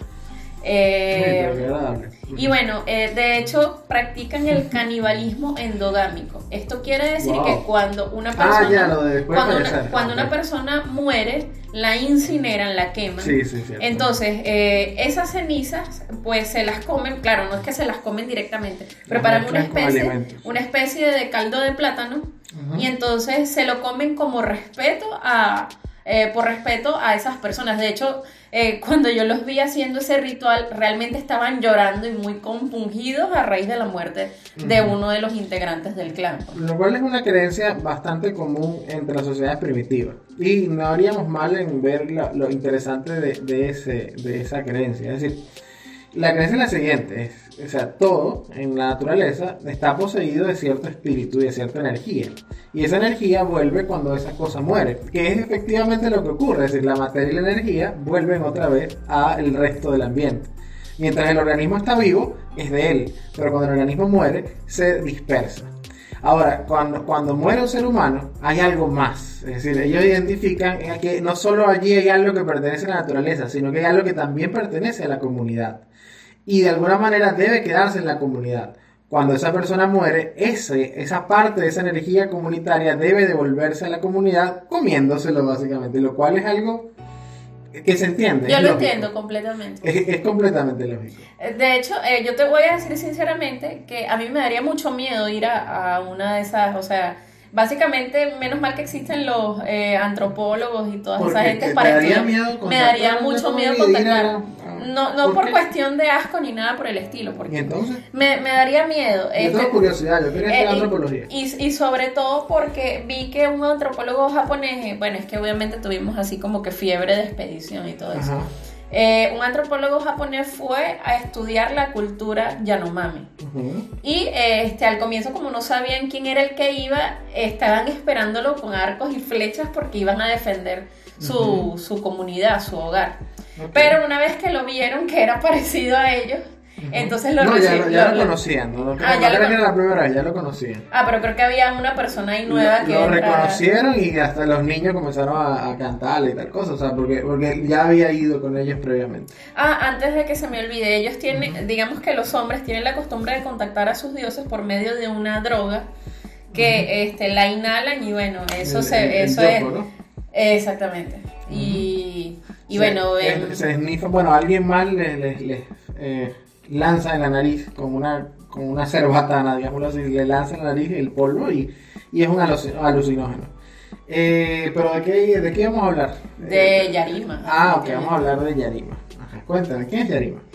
Eh, sí, y bueno, eh, de hecho practican el canibalismo endogámico. Esto quiere decir wow. que cuando una persona ah, ya, lo de cuando, una, cuando una persona muere, la incineran, la queman. Sí, sí, sí. Entonces, eh, esas cenizas, pues se las comen, claro, no es que se las comen directamente, preparan una especie, una especie de caldo de plátano uh-huh. y entonces se lo comen como respeto a, eh, por respeto a esas personas. De hecho, eh, cuando yo los vi haciendo ese ritual, realmente estaban llorando y muy compungidos a raíz de la muerte uh-huh. de uno de los integrantes del clan. Lo cual es una creencia bastante común entre las sociedades primitivas. Y no haríamos mal en ver lo, lo interesante de, de, ese, de esa creencia. Es decir, la creencia es la siguiente. Es, o sea, todo en la naturaleza está poseído de cierto espíritu y de cierta energía. Y esa energía vuelve cuando esa cosa muere. Que es efectivamente lo que ocurre. Es decir, la materia y la energía vuelven otra vez al resto del ambiente. Mientras el organismo está vivo, es de él. Pero cuando el organismo muere, se dispersa. Ahora, cuando, cuando muere un ser humano, hay algo más. Es decir, ellos identifican que no solo allí hay algo que pertenece a la naturaleza, sino que hay algo que también pertenece a la comunidad. Y de alguna manera debe quedarse en la comunidad. Cuando esa persona muere, ese, esa parte de esa energía comunitaria debe devolverse a la comunidad comiéndoselo básicamente, lo cual es algo que se entiende. Yo lo lógico. entiendo completamente. Es, es completamente lógico. De hecho, eh, yo te voy a decir sinceramente que a mí me daría mucho miedo ir a, a una de esas, o sea, básicamente, menos mal que existen los eh, antropólogos y toda esa gente para estudiar. Me daría mucho miedo contactar. No, no por, por cuestión de asco ni nada por el estilo. Porque ¿Y entonces? Me, me daría miedo. Yo tengo curiosidad, yo quería estudiar eh, antropología. Y, y sobre todo porque vi que un antropólogo japonés, bueno, es que obviamente tuvimos así como que fiebre de expedición y todo eso. Ajá. Eh, un antropólogo japonés fue a estudiar la cultura Yanomami. Uh-huh. Y eh, este, al comienzo, como no sabían quién era el que iba, estaban esperándolo con arcos y flechas porque iban a defender su, uh-huh. su comunidad, su hogar. Okay. Pero una vez que lo vieron que era parecido a ellos, uh-huh. entonces lo No, ya, reci- lo, ya lo, lo conocían, no, no, ah, no ya creo lo que era la primera vez, ya lo conocían. Ah, pero creo que había una persona ahí nueva lo, que lo entra... reconocieron y hasta los niños comenzaron a, a cantarle y tal cosa, o sea, porque, porque ya había ido con ellos previamente. Ah, antes de que se me olvide, ellos tienen, uh-huh. digamos que los hombres tienen la costumbre de contactar a sus dioses por medio de una droga que uh-huh. este, la inhalan y bueno, eso, el, se, el, eso el yopo, es... ¿no? Exactamente. Uh-huh. Y, y se, bueno... Se, eh, se esnifa, bueno, alguien más les le, le, eh, lanza en la nariz como una, como una cerbatana, digámoslo así, le lanza en la nariz el polvo y, y es un alucinógeno. Eh, pero ¿de qué, ¿de qué vamos a hablar? De eh, Yarima. Ah, ok, vamos a hablar de Yarima. Ajá, cuéntame, ¿quién es Yarima?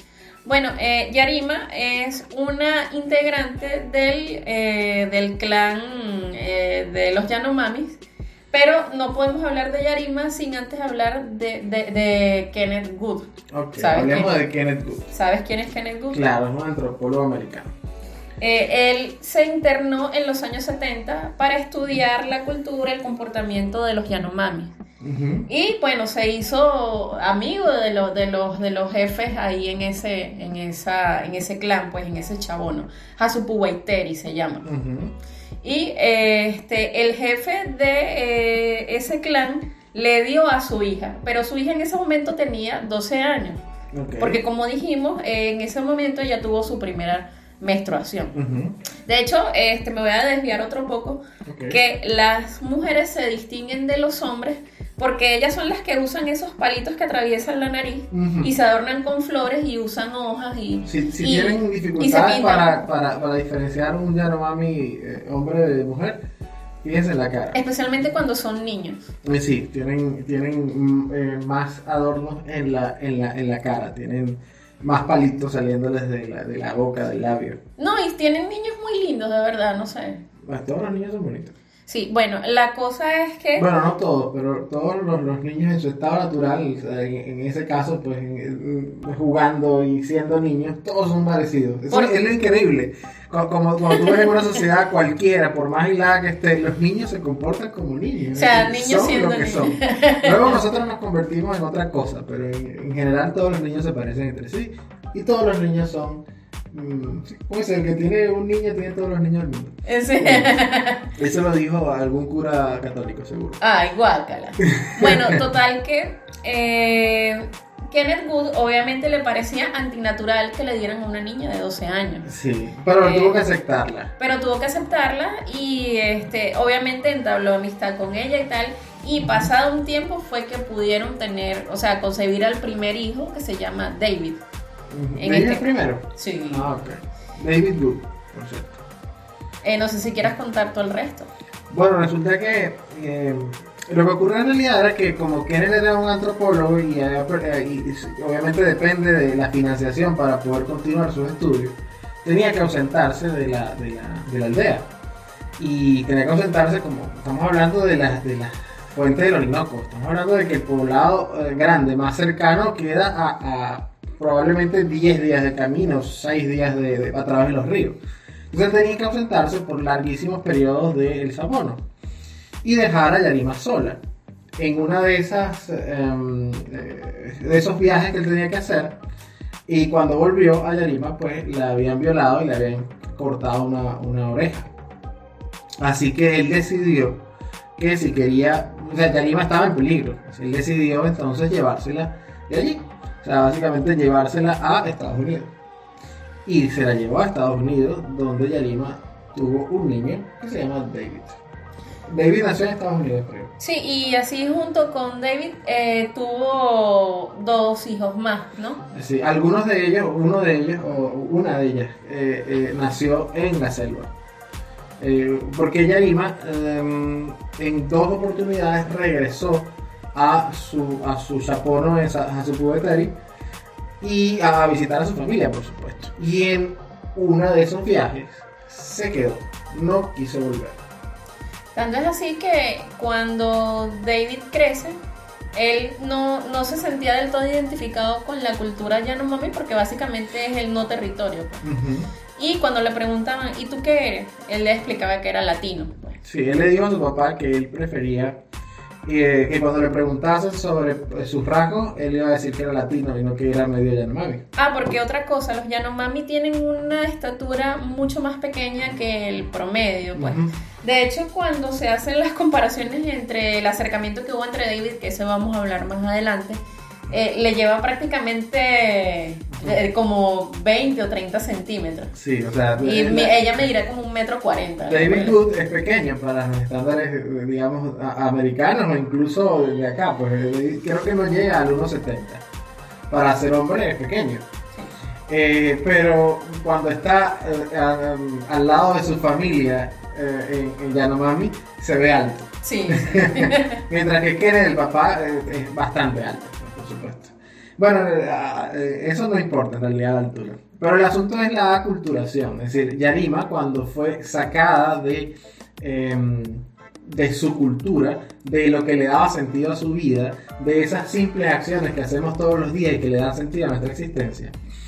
Bueno, eh, Yarima es una integrante del, eh, del clan eh, de los Yanomamis, pero no podemos hablar de Yarima sin antes hablar de, de, de Kenneth Good. Ok, ¿Sabes hablemos quién? de Kenneth Good. ¿Sabes quién es Kenneth Good? Claro, es un antropólogo americano. Eh, él se internó en los años setenta para estudiar la cultura y el comportamiento de los Yanomamis. Uh-huh. Y bueno, se hizo amigo de los, de los, de los jefes ahí en ese, en esa, en ese clan, pues en ese chabono. Hasupu Waiteri se llama. Uh-huh. Y eh, este, el jefe de eh, ese clan le dio a su hija, pero su hija en ese momento tenía doce años. Okay. Porque como dijimos, eh, en ese momento ella tuvo su primera menstruación. Uh-huh. De hecho, este, me voy a desviar otro poco, Okay. que las mujeres se distinguen de los hombres porque ellas son las que usan esos palitos que atraviesan la nariz Uh-huh. y se adornan con flores y usan hojas y... Si, si y- tienen y se dificultades pintan. para, para, para diferenciar un Yanomami eh, hombre de mujer, fíjense en la cara. Especialmente cuando son niños. Eh, Sí, tienen, tienen mm, eh, más adornos en la, en, la, en la cara, tienen más palitos saliéndoles de la, de la boca, del labio. No, y tienen niños muy lindos, de verdad, no sé. Bueno, todos los niños son bonitos. Sí, bueno, la cosa es que... Bueno, no todos, pero todos los, los niños en su estado natural, o sea, en, en ese caso, pues en- en- jugando y siendo niños, todos son parecidos. Eso Por- es lo increíble. Co- Como cuando tú ves en una sociedad cualquiera, por más aislada que esté, los niños se comportan como niños. O sea, Eh, niños son siendo lo que niños. son. Luego nosotros nos convertimos en otra cosa, pero en, en general todos los niños se parecen entre sí y todos los niños son... mm, sí, puede ser, el que tiene un niño tiene todos los niños del mundo. Sí. Eso lo dijo algún cura católico, seguro. Ay, guácala. Bueno, total que eh, Kenneth Good obviamente le parecía antinatural que le dieran a una niña de doce años. Sí, pero Eh, tuvo que aceptarla. Pero tuvo que aceptarla y este, obviamente entabló amistad con ella y tal. Y pasado un tiempo fue que pudieron tener, o sea, concebir al primer hijo que se llama David. Ujú. en ¿David este- es primero? Sí. Ah, ok. David Good, por cierto. Eh, no sé si quieras contar todo el resto. Bueno, resulta que eh, lo que ocurre en realidad era que como Kenneth era un antropólogo y, había per- eh, y- y obviamente depende de la financiación para poder continuar sus estudios, tenía que ausentarse de la, de la, de la aldea. Y tenía que ausentarse, como estamos hablando de la, de la fuente del Orinoco, estamos hablando de que el poblado eh, grande más cercano queda a, a probablemente diez días de camino, seis días de, de- a través de los ríos. Entonces tenía que ausentarse por larguísimos periodos del Sabono y dejar a Yarima sola en una de esas em, eh, de esos viajes que él tenía que hacer. Y cuando volvió a Yarima, pues la habían violado y le habían cortado una, una oreja. Así que él decidió que si quería, o sea, Yarima estaba en peligro. Él decidió entonces llevársela de allí. O sea, básicamente llevársela a Estados Unidos. Y se la llevó a Estados Unidos, donde Yarima tuvo un niño que se llama David. David nació en Estados Unidos, creo. Sí, y así junto con David eh, tuvo dos hijos más, ¿no? Sí, algunos de ellos, uno de ellos, o una de ellas, eh, eh, nació en la selva. Eh, porque Yarima eh, en dos oportunidades regresó a su, a su chapono, a su Waiteri, y a visitar a su familia, por supuesto. Y en uno de esos viajes se quedó, no quiso volver. Tanto es así que cuando David crece, él no, no se sentía del todo identificado con la cultura Yanomami porque básicamente es el no territorio. Pues. Uh-huh. Y cuando le preguntaban, ¿y tú qué eres? Él le explicaba que era latino. Pues. Sí, él le dijo a su papá que él prefería eh, que cuando le preguntasen sobre eh, sus rasgos, él iba a decir que era latino y no que era medio Yanomami. Ah, porque otra cosa, los Yanomami tienen una estatura mucho más pequeña que el promedio, pues. Uh-huh. De hecho, cuando se hacen las comparaciones entre el acercamiento que hubo entre David, que eso vamos a hablar más adelante, eh, le lleva prácticamente eh, como veinte o treinta centímetros. Sí, o sea, Y la- me- ella me dirá como un metro cuarenta. David Good es pequeño para los estándares, digamos, a- americanos o incluso de acá, pues eh, creo que no llega al uno setenta. Para ser hombre es pequeño. Eh, pero cuando está eh, a- a- al lado de su familia eh, en, en Yanomami, se ve alto. Sí. Mientras que Kenneth, el papá, eh, es bastante alto, por supuesto. Bueno, eh, eso no importa en realidad la altura. Pero el asunto es la aculturación. Es decir, Yarima, cuando fue sacada de, eh, de su cultura, de lo que le daba sentido a su vida, de esas simples acciones que hacemos todos los días y que le dan sentido a nuestra existencia,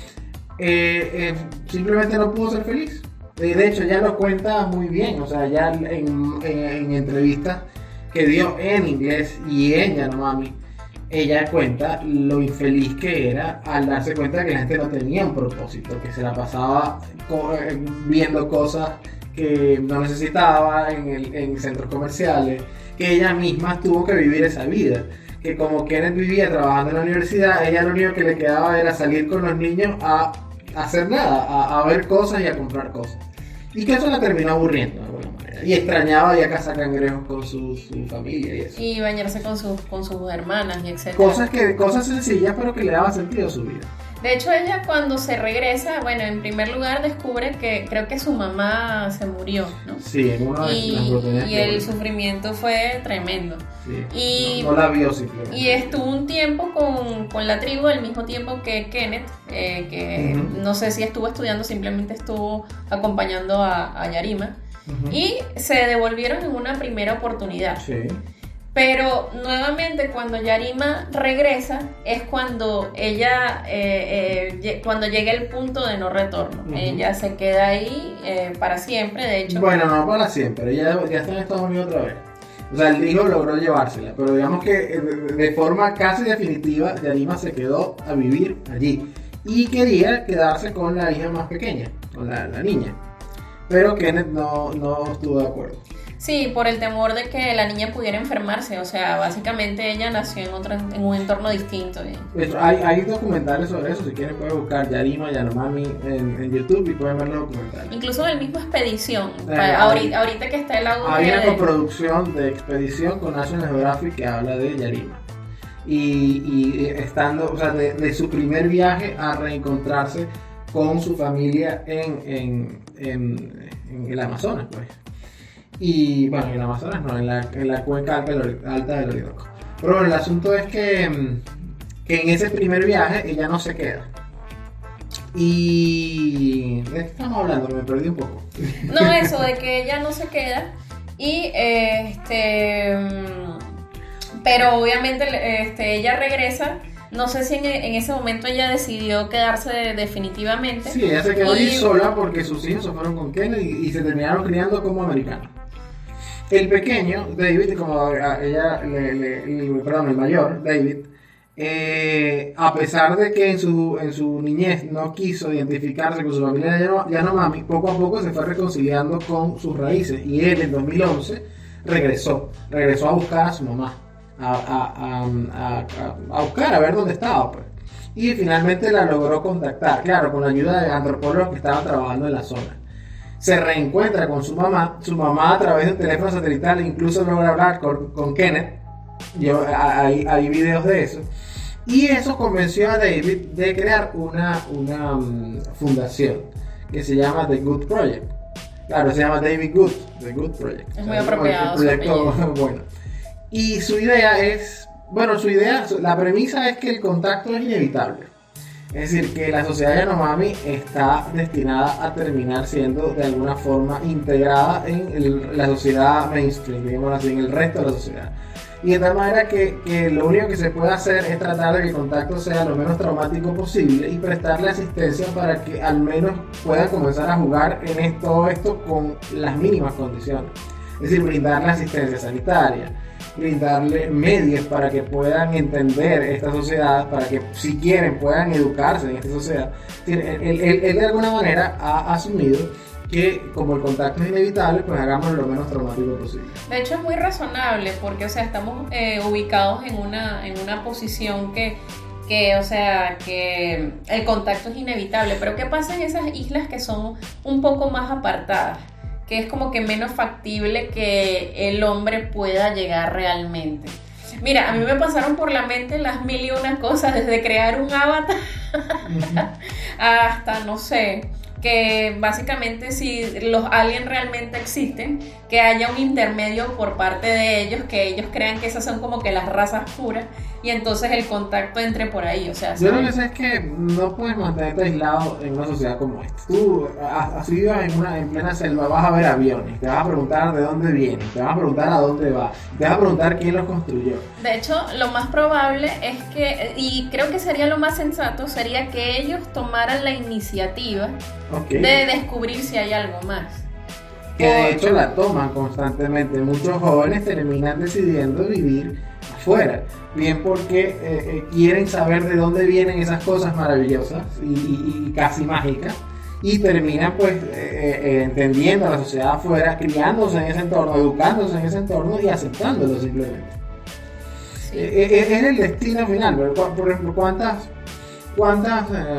eh, eh, simplemente no pudo ser feliz. Eh, de hecho, ya lo cuenta muy bien. O sea, ya en, en, en entrevistas que dio en inglés y en Yanomami, ella cuenta lo infeliz que era al darse cuenta de que la gente no tenía un propósito, que se la pasaba co- viendo cosas que no necesitaba en, el, en centros comerciales, que ella misma tuvo que vivir esa vida, que como Kenneth vivía trabajando en la universidad, ella lo único que le quedaba era salir con los niños a, a hacer nada, a, a ver cosas y a comprar cosas, y que eso la terminó aburriendo de alguna manera, y extrañaba ya cazar cangrejos con su, su familia y eso. Y bañarse con, sus con sus hermanas y etcétera. Cosas, que, cosas sencillas, pero que le daban sentido a su vida. De hecho, ella cuando se regresa, bueno, en primer lugar descubre que creo que su mamá se murió, ¿no? Sí, en una de las Y, oportunidades y que el volvió. sufrimiento fue tremendo. Sí, Y, no, no la vio simplemente. y estuvo un tiempo con, con la tribu al mismo tiempo que Kenneth, eh, que Ujú. no sé si estuvo estudiando, simplemente estuvo acompañando a, a Yarima. Ujú. Y se devolvieron en una primera oportunidad. Sí. Pero nuevamente cuando Yarima regresa es cuando ella, eh, eh, lle- cuando llega el punto de no retorno. Ujú. Ella se queda ahí eh, para siempre, de hecho. Bueno, no para siempre, ella ya está en Estados Unidos otra vez. O sea, el hijo logró llevársela, pero digamos que eh, de de forma casi definitiva, Yarima se quedó a vivir allí. Y quería quedarse con la hija más pequeña, con la, la niña. Pero Kenneth no, no estuvo de acuerdo. Sí, por el temor de que la niña pudiera enfermarse. O sea, básicamente ella nació en otro, en un entorno distinto. ¿eh? De hecho, hay, hay documentales sobre eso, si quieren pueden buscar Yarima, Yanomami en, en YouTube y pueden ver los documentales. Incluso del mismo Expedición. Eh, Pa- hay- ahorita, ahorita que está el audio Hay una de- coproducción de Expedición con National Geographic que habla de Yarima. Y, y estando, o sea, de, de su primer viaje a reencontrarse con su familia en, en, en, en el Amazonas, pues. Y bueno, en el Amazonas no, en la, en la cuenca alta del, Ori- alta del Orinoco. Pero bueno, el asunto es que, mm, que en ese primer viaje ella no se queda. Y... ¿de qué estamos hablando? Me perdí un poco. No, eso de que ella no se queda. Y este. mm, Pero obviamente este, ella regresa. No sé si en, en ese momento ella decidió quedarse de- definitivamente. Sí, ella se quedó Y- allí sola porque sus hijos se fueron con Kennedy y, y se terminaron criando como americanos. El pequeño, David, como a ella, le, le- le- perdón, el mayor, David, eh, a pesar de que en su, en su niñez no quiso identificarse con su familia de Yano- Yanomami, poco a poco se fue reconciliando con sus raíces y él en dos mil once regresó, regresó a buscar a su mamá, a, a, a, a, a buscar, a ver dónde estaba, pues. Y finalmente la logró contactar, claro, con la ayuda de antropólogos que estaban trabajando en la zona. Se reencuentra con su mamá, su mamá a través de un teléfono satelital incluso logra hablar con, con Kenneth. Yo, hay, hay videos de eso. Y eso convenció a David de crear una, una um, fundación que se llama The Good Project. Claro, se llama David Good, The Good Project. Es muy apropiado Un su proyecto apellido. bueno. Y su idea es, bueno, su idea, la premisa es que el contacto es inevitable. Es decir, que la sociedad Yanomami está destinada a terminar siendo de alguna forma integrada en el- la sociedad mainstream, digamos así, en el resto de la sociedad. Y de tal manera que, que lo único que se puede hacer es tratar de que el contacto sea lo menos traumático posible y prestarle asistencia para que al menos puedan comenzar a jugar en esto, todo esto con las mínimas condiciones. Es decir, brindarle asistencia sanitaria, brindarle medios para que puedan entender esta sociedad, para que si quieren puedan educarse en esta sociedad. Él, él- él- él de alguna manera ha asumido que como el contacto es inevitable, pues hagamos lo menos traumático posible. De hecho es muy razonable porque, o sea, estamos eh, ubicados en una, en una posición que, que, o sea, que el contacto es inevitable. Pero ¿qué pasa en esas islas que son un poco más apartadas? Que es como que menos factible que el hombre pueda llegar realmente. Mira, a mí me pasaron por la mente las mil y una cosas, desde crear un avatar hasta, no sé, que básicamente si los aliens realmente existen, que haya un intermedio por parte de ellos, que ellos crean que esas son como que las razas puras, y entonces el contacto entre por ahí, o sea... Yo lo ¿sabes? que sé es que no puedes mantenerte aislado en una sociedad como esta. Tú, así vivas en, una, en plena selva, vas a ver aviones, te vas a preguntar de dónde vienen, te vas a preguntar a dónde va, te vas a preguntar quién los construyó. De hecho, lo más probable es que, y creo que sería lo más sensato, sería que ellos tomaran la iniciativa Okay. de descubrir si hay algo más. Que de hecho la toman constantemente. Muchos jóvenes terminan decidiendo vivir afuera, bien porque eh, eh, quieren saber de dónde vienen esas cosas maravillosas y, y, y casi mágicas, y terminan pues eh, eh, entendiendo a la sociedad afuera, criándose en ese entorno, educándose en ese entorno y aceptándolo simplemente. Sí. Eh, eh, es el destino final, ¿verdad? Por ejemplo, ¿cuántas, cuántas eh,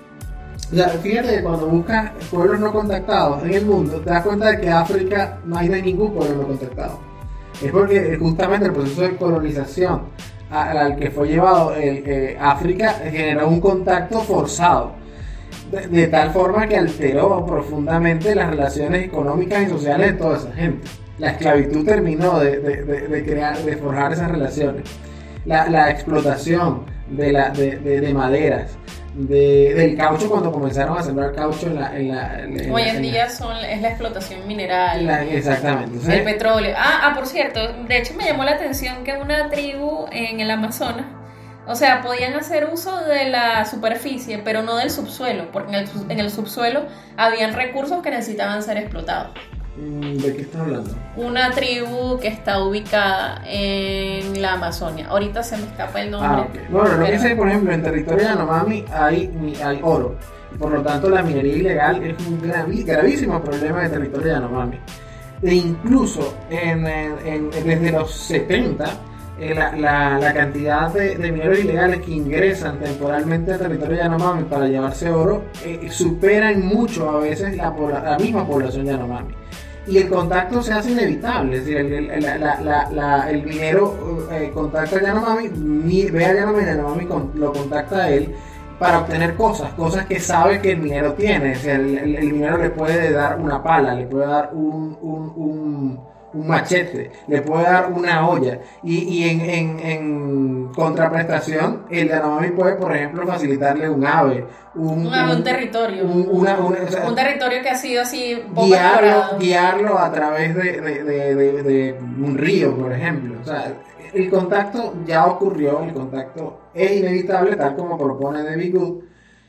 o sea, fíjate que cuando buscas pueblos no contactados en el mundo, te das cuenta de que África no hay de ningún pueblo no contactado. Es porque justamente el proceso de colonización al que fue llevado el, eh, África generó un contacto forzado, de, de tal forma que alteró profundamente las relaciones económicas y sociales de toda esa gente. La esclavitud terminó de, de, de, de crear, de forjar esas relaciones. La, la explotación de, la, de, de, de maderas, De, del caucho, cuando comenzaron a sembrar caucho en la... En la en Hoy la, en en día la, son, es la explotación mineral, la, exactamente. Entonces, el petróleo. Ah, ah, por cierto, de hecho me llamó la atención que una tribu en el Amazonas, o sea, podían hacer uso de la superficie, pero no del subsuelo, porque en el, en el subsuelo habían recursos que necesitaban ser explotados. ¿de qué estás hablando? Una tribu que está ubicada en la Amazonia. Ahorita se me escapa el nombre. Ah, okay. Bueno, lo que sé, por ejemplo, en territorio de Yanomami hay, hay oro. Por lo tanto, la minería ilegal es un gravi, gravísimo problema de territorio de Yanomami. E incluso en, en, en, desde los setenta, eh, la, la, la cantidad de, de mineros ilegales que ingresan temporalmente al territorio de Yanomami para llevarse oro eh, superan mucho a veces la, la misma población de Yanomami. Y el contacto se hace inevitable, es decir, el, el, la, la, la, el minero eh, contacta a Yanomami, mi, ve a Yanomami, Yanomami con, lo contacta a él para obtener cosas, cosas que sabe que el minero tiene. O sea, el, el, el minero le puede dar una pala, le puede dar un, un, un, un machete, le puede dar una olla, y, y en, en, en contraprestación, el Yanomami puede, por ejemplo, facilitarle un ave, un, un, un, un territorio, un, una, una, o sea, un territorio que ha sido así poco guiarlo, explorado. guiarlo a través de, de, de, de, de un río, por ejemplo. O sea, el contacto ya ocurrió, el contacto es inevitable, tal como propone David Good.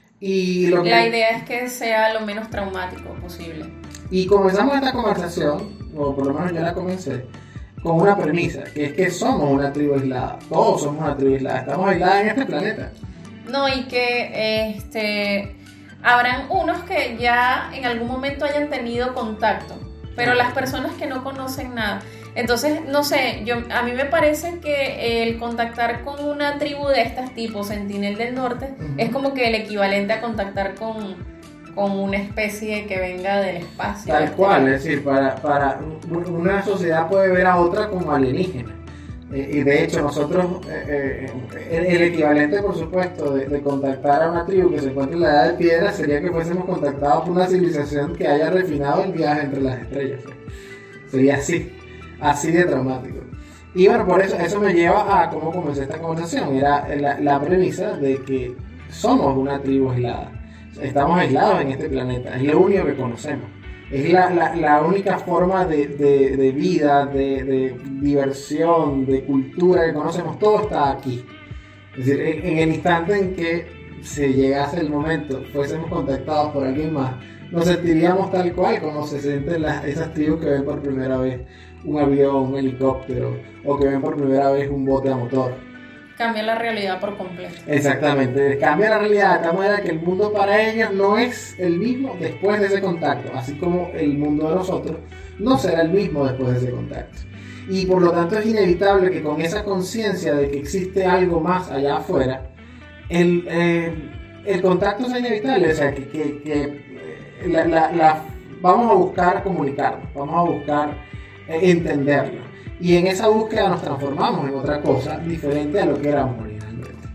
Y lo que... La idea es que sea lo menos traumático posible. Y comenzamos esta conversación, o por lo menos yo la comencé, con una premisa, que es que somos una tribu aislada. Todos somos una tribu aislada. Estamos aislados en este planeta. No, y que este habrán unos que ya en algún momento hayan tenido contacto, pero las personas que no conocen nada. Entonces, no sé, yo a mí me parece que el contactar con una tribu de estas tipos, Sentinel del Norte, uh-huh, es como que el equivalente a contactar con, con una especie que venga del espacio. Tal cual, es decir, para, para una sociedad puede ver a otra como alienígena. Eh, y de hecho nosotros, eh, eh, el, el equivalente por supuesto de, de contactar a una tribu que se encuentra en la edad de piedra sería que fuésemos contactados por una civilización que haya refinado el viaje entre las estrellas. ¿eh? Sería así, así de traumático. Y bueno, por eso eso me lleva a cómo comencé esta conversación. Era la, la premisa de que somos una tribu aislada. Estamos aislados en este planeta, es lo único que conocemos. Es la, la, la única forma de, de, de vida, de, de diversión, de cultura que conocemos. Todo está aquí. Es decir, en, en el instante en que se llegase el momento, fuésemos contactados por alguien más, nos sentiríamos tal cual como se sienten las, esas tribus que ven por primera vez un avión, un helicóptero, o que ven por primera vez un bote a motor. Cambia la realidad por completo. Exactamente, cambia la realidad de tal manera que el mundo para ellos no es el mismo después de ese contacto, así como el mundo de nosotros no será el mismo después de ese contacto. Y por lo tanto es inevitable que con esa conciencia de que existe algo más allá afuera, el, eh, el contacto sea inevitable, o sea, que, que, que la, la, la, vamos a buscar comunicarnos, vamos a buscar eh, entenderlo. Y en esa búsqueda nos transformamos en otra cosa diferente a lo que éramos originalmente.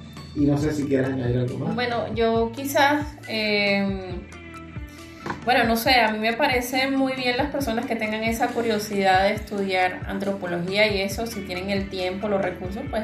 Y no sé si quieres añadir algo más. Bueno, yo quizás, eh, bueno, no sé, a mí me parece muy bien las personas que tengan esa curiosidad de estudiar antropología y eso, si tienen el tiempo, los recursos, pues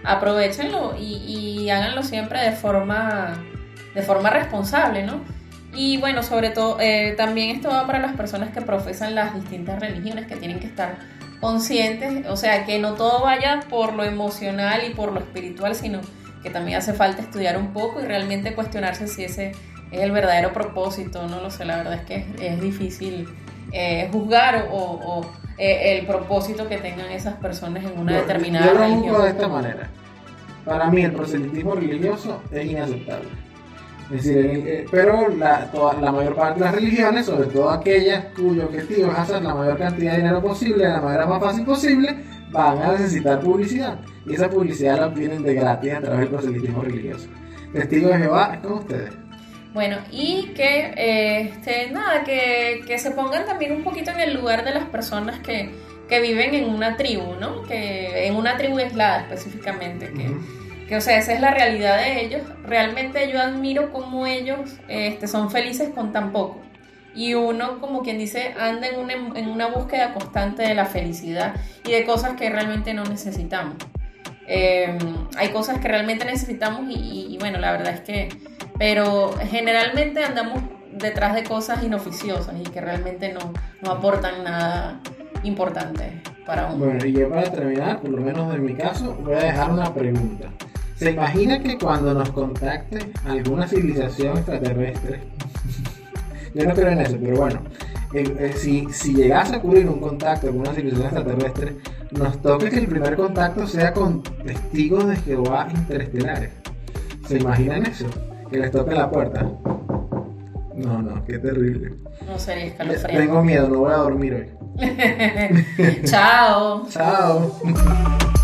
aprovechenlo y, y háganlo siempre de forma, de forma responsable, ¿no? Y bueno, sobre todo, eh, también esto va para las personas que profesan las distintas religiones, que tienen que estar conscientes, o sea, que no todo vaya por lo emocional y por lo espiritual, sino que también hace falta estudiar un poco y realmente cuestionarse si ese es el verdadero propósito. No lo sé, la verdad es que es, es difícil eh, juzgar o, o eh, el propósito que tengan esas personas en una yo, determinada yo lo religión. juzgo de esta manera. Para mí el proselitismo religioso es inaceptable. Es decir, eh, pero la, toda, la mayor parte de las religiones, sobre todo aquellas cuyo objetivo es hacer la mayor cantidad de dinero posible de la manera más fácil posible, van a necesitar publicidad. Y esa publicidad la obtienen de gratis a través del proselitismo religioso. Testigo de Jehová es con ustedes. Bueno, y que, eh, este, nada, que, que se pongan también un poquito en el lugar de las personas que, que viven en una tribu, ¿no? Que en una tribu aislada específicamente, que... Uh-huh. Que, o sea, esa es la realidad de ellos. Realmente yo admiro cómo ellos este, son felices con tan poco. Y uno, como quien dice, anda en una, en una búsqueda constante de la felicidad y de cosas que realmente no necesitamos. Eh, hay cosas que realmente necesitamos y, y, y bueno, la verdad es que... Pero generalmente andamos detrás de cosas inoficiosas y que realmente no, no aportan nada importante para uno. Bueno, y yo para terminar, por lo menos en mi caso, voy a dejar una pregunta. ¿Se imagina que cuando nos contacte alguna civilización extraterrestre, yo no creo en eso, pero bueno, eh, eh, si, si llegase a ocurrir un contacto con una civilización extraterrestre, nos toca que el primer contacto sea con testigos de Jehová interestelares? ¿Se imaginan eso? Que les toque la puerta. No, no, qué terrible. No, sería escalofriante. Tengo miedo, no voy a dormir hoy. Chao. Chao.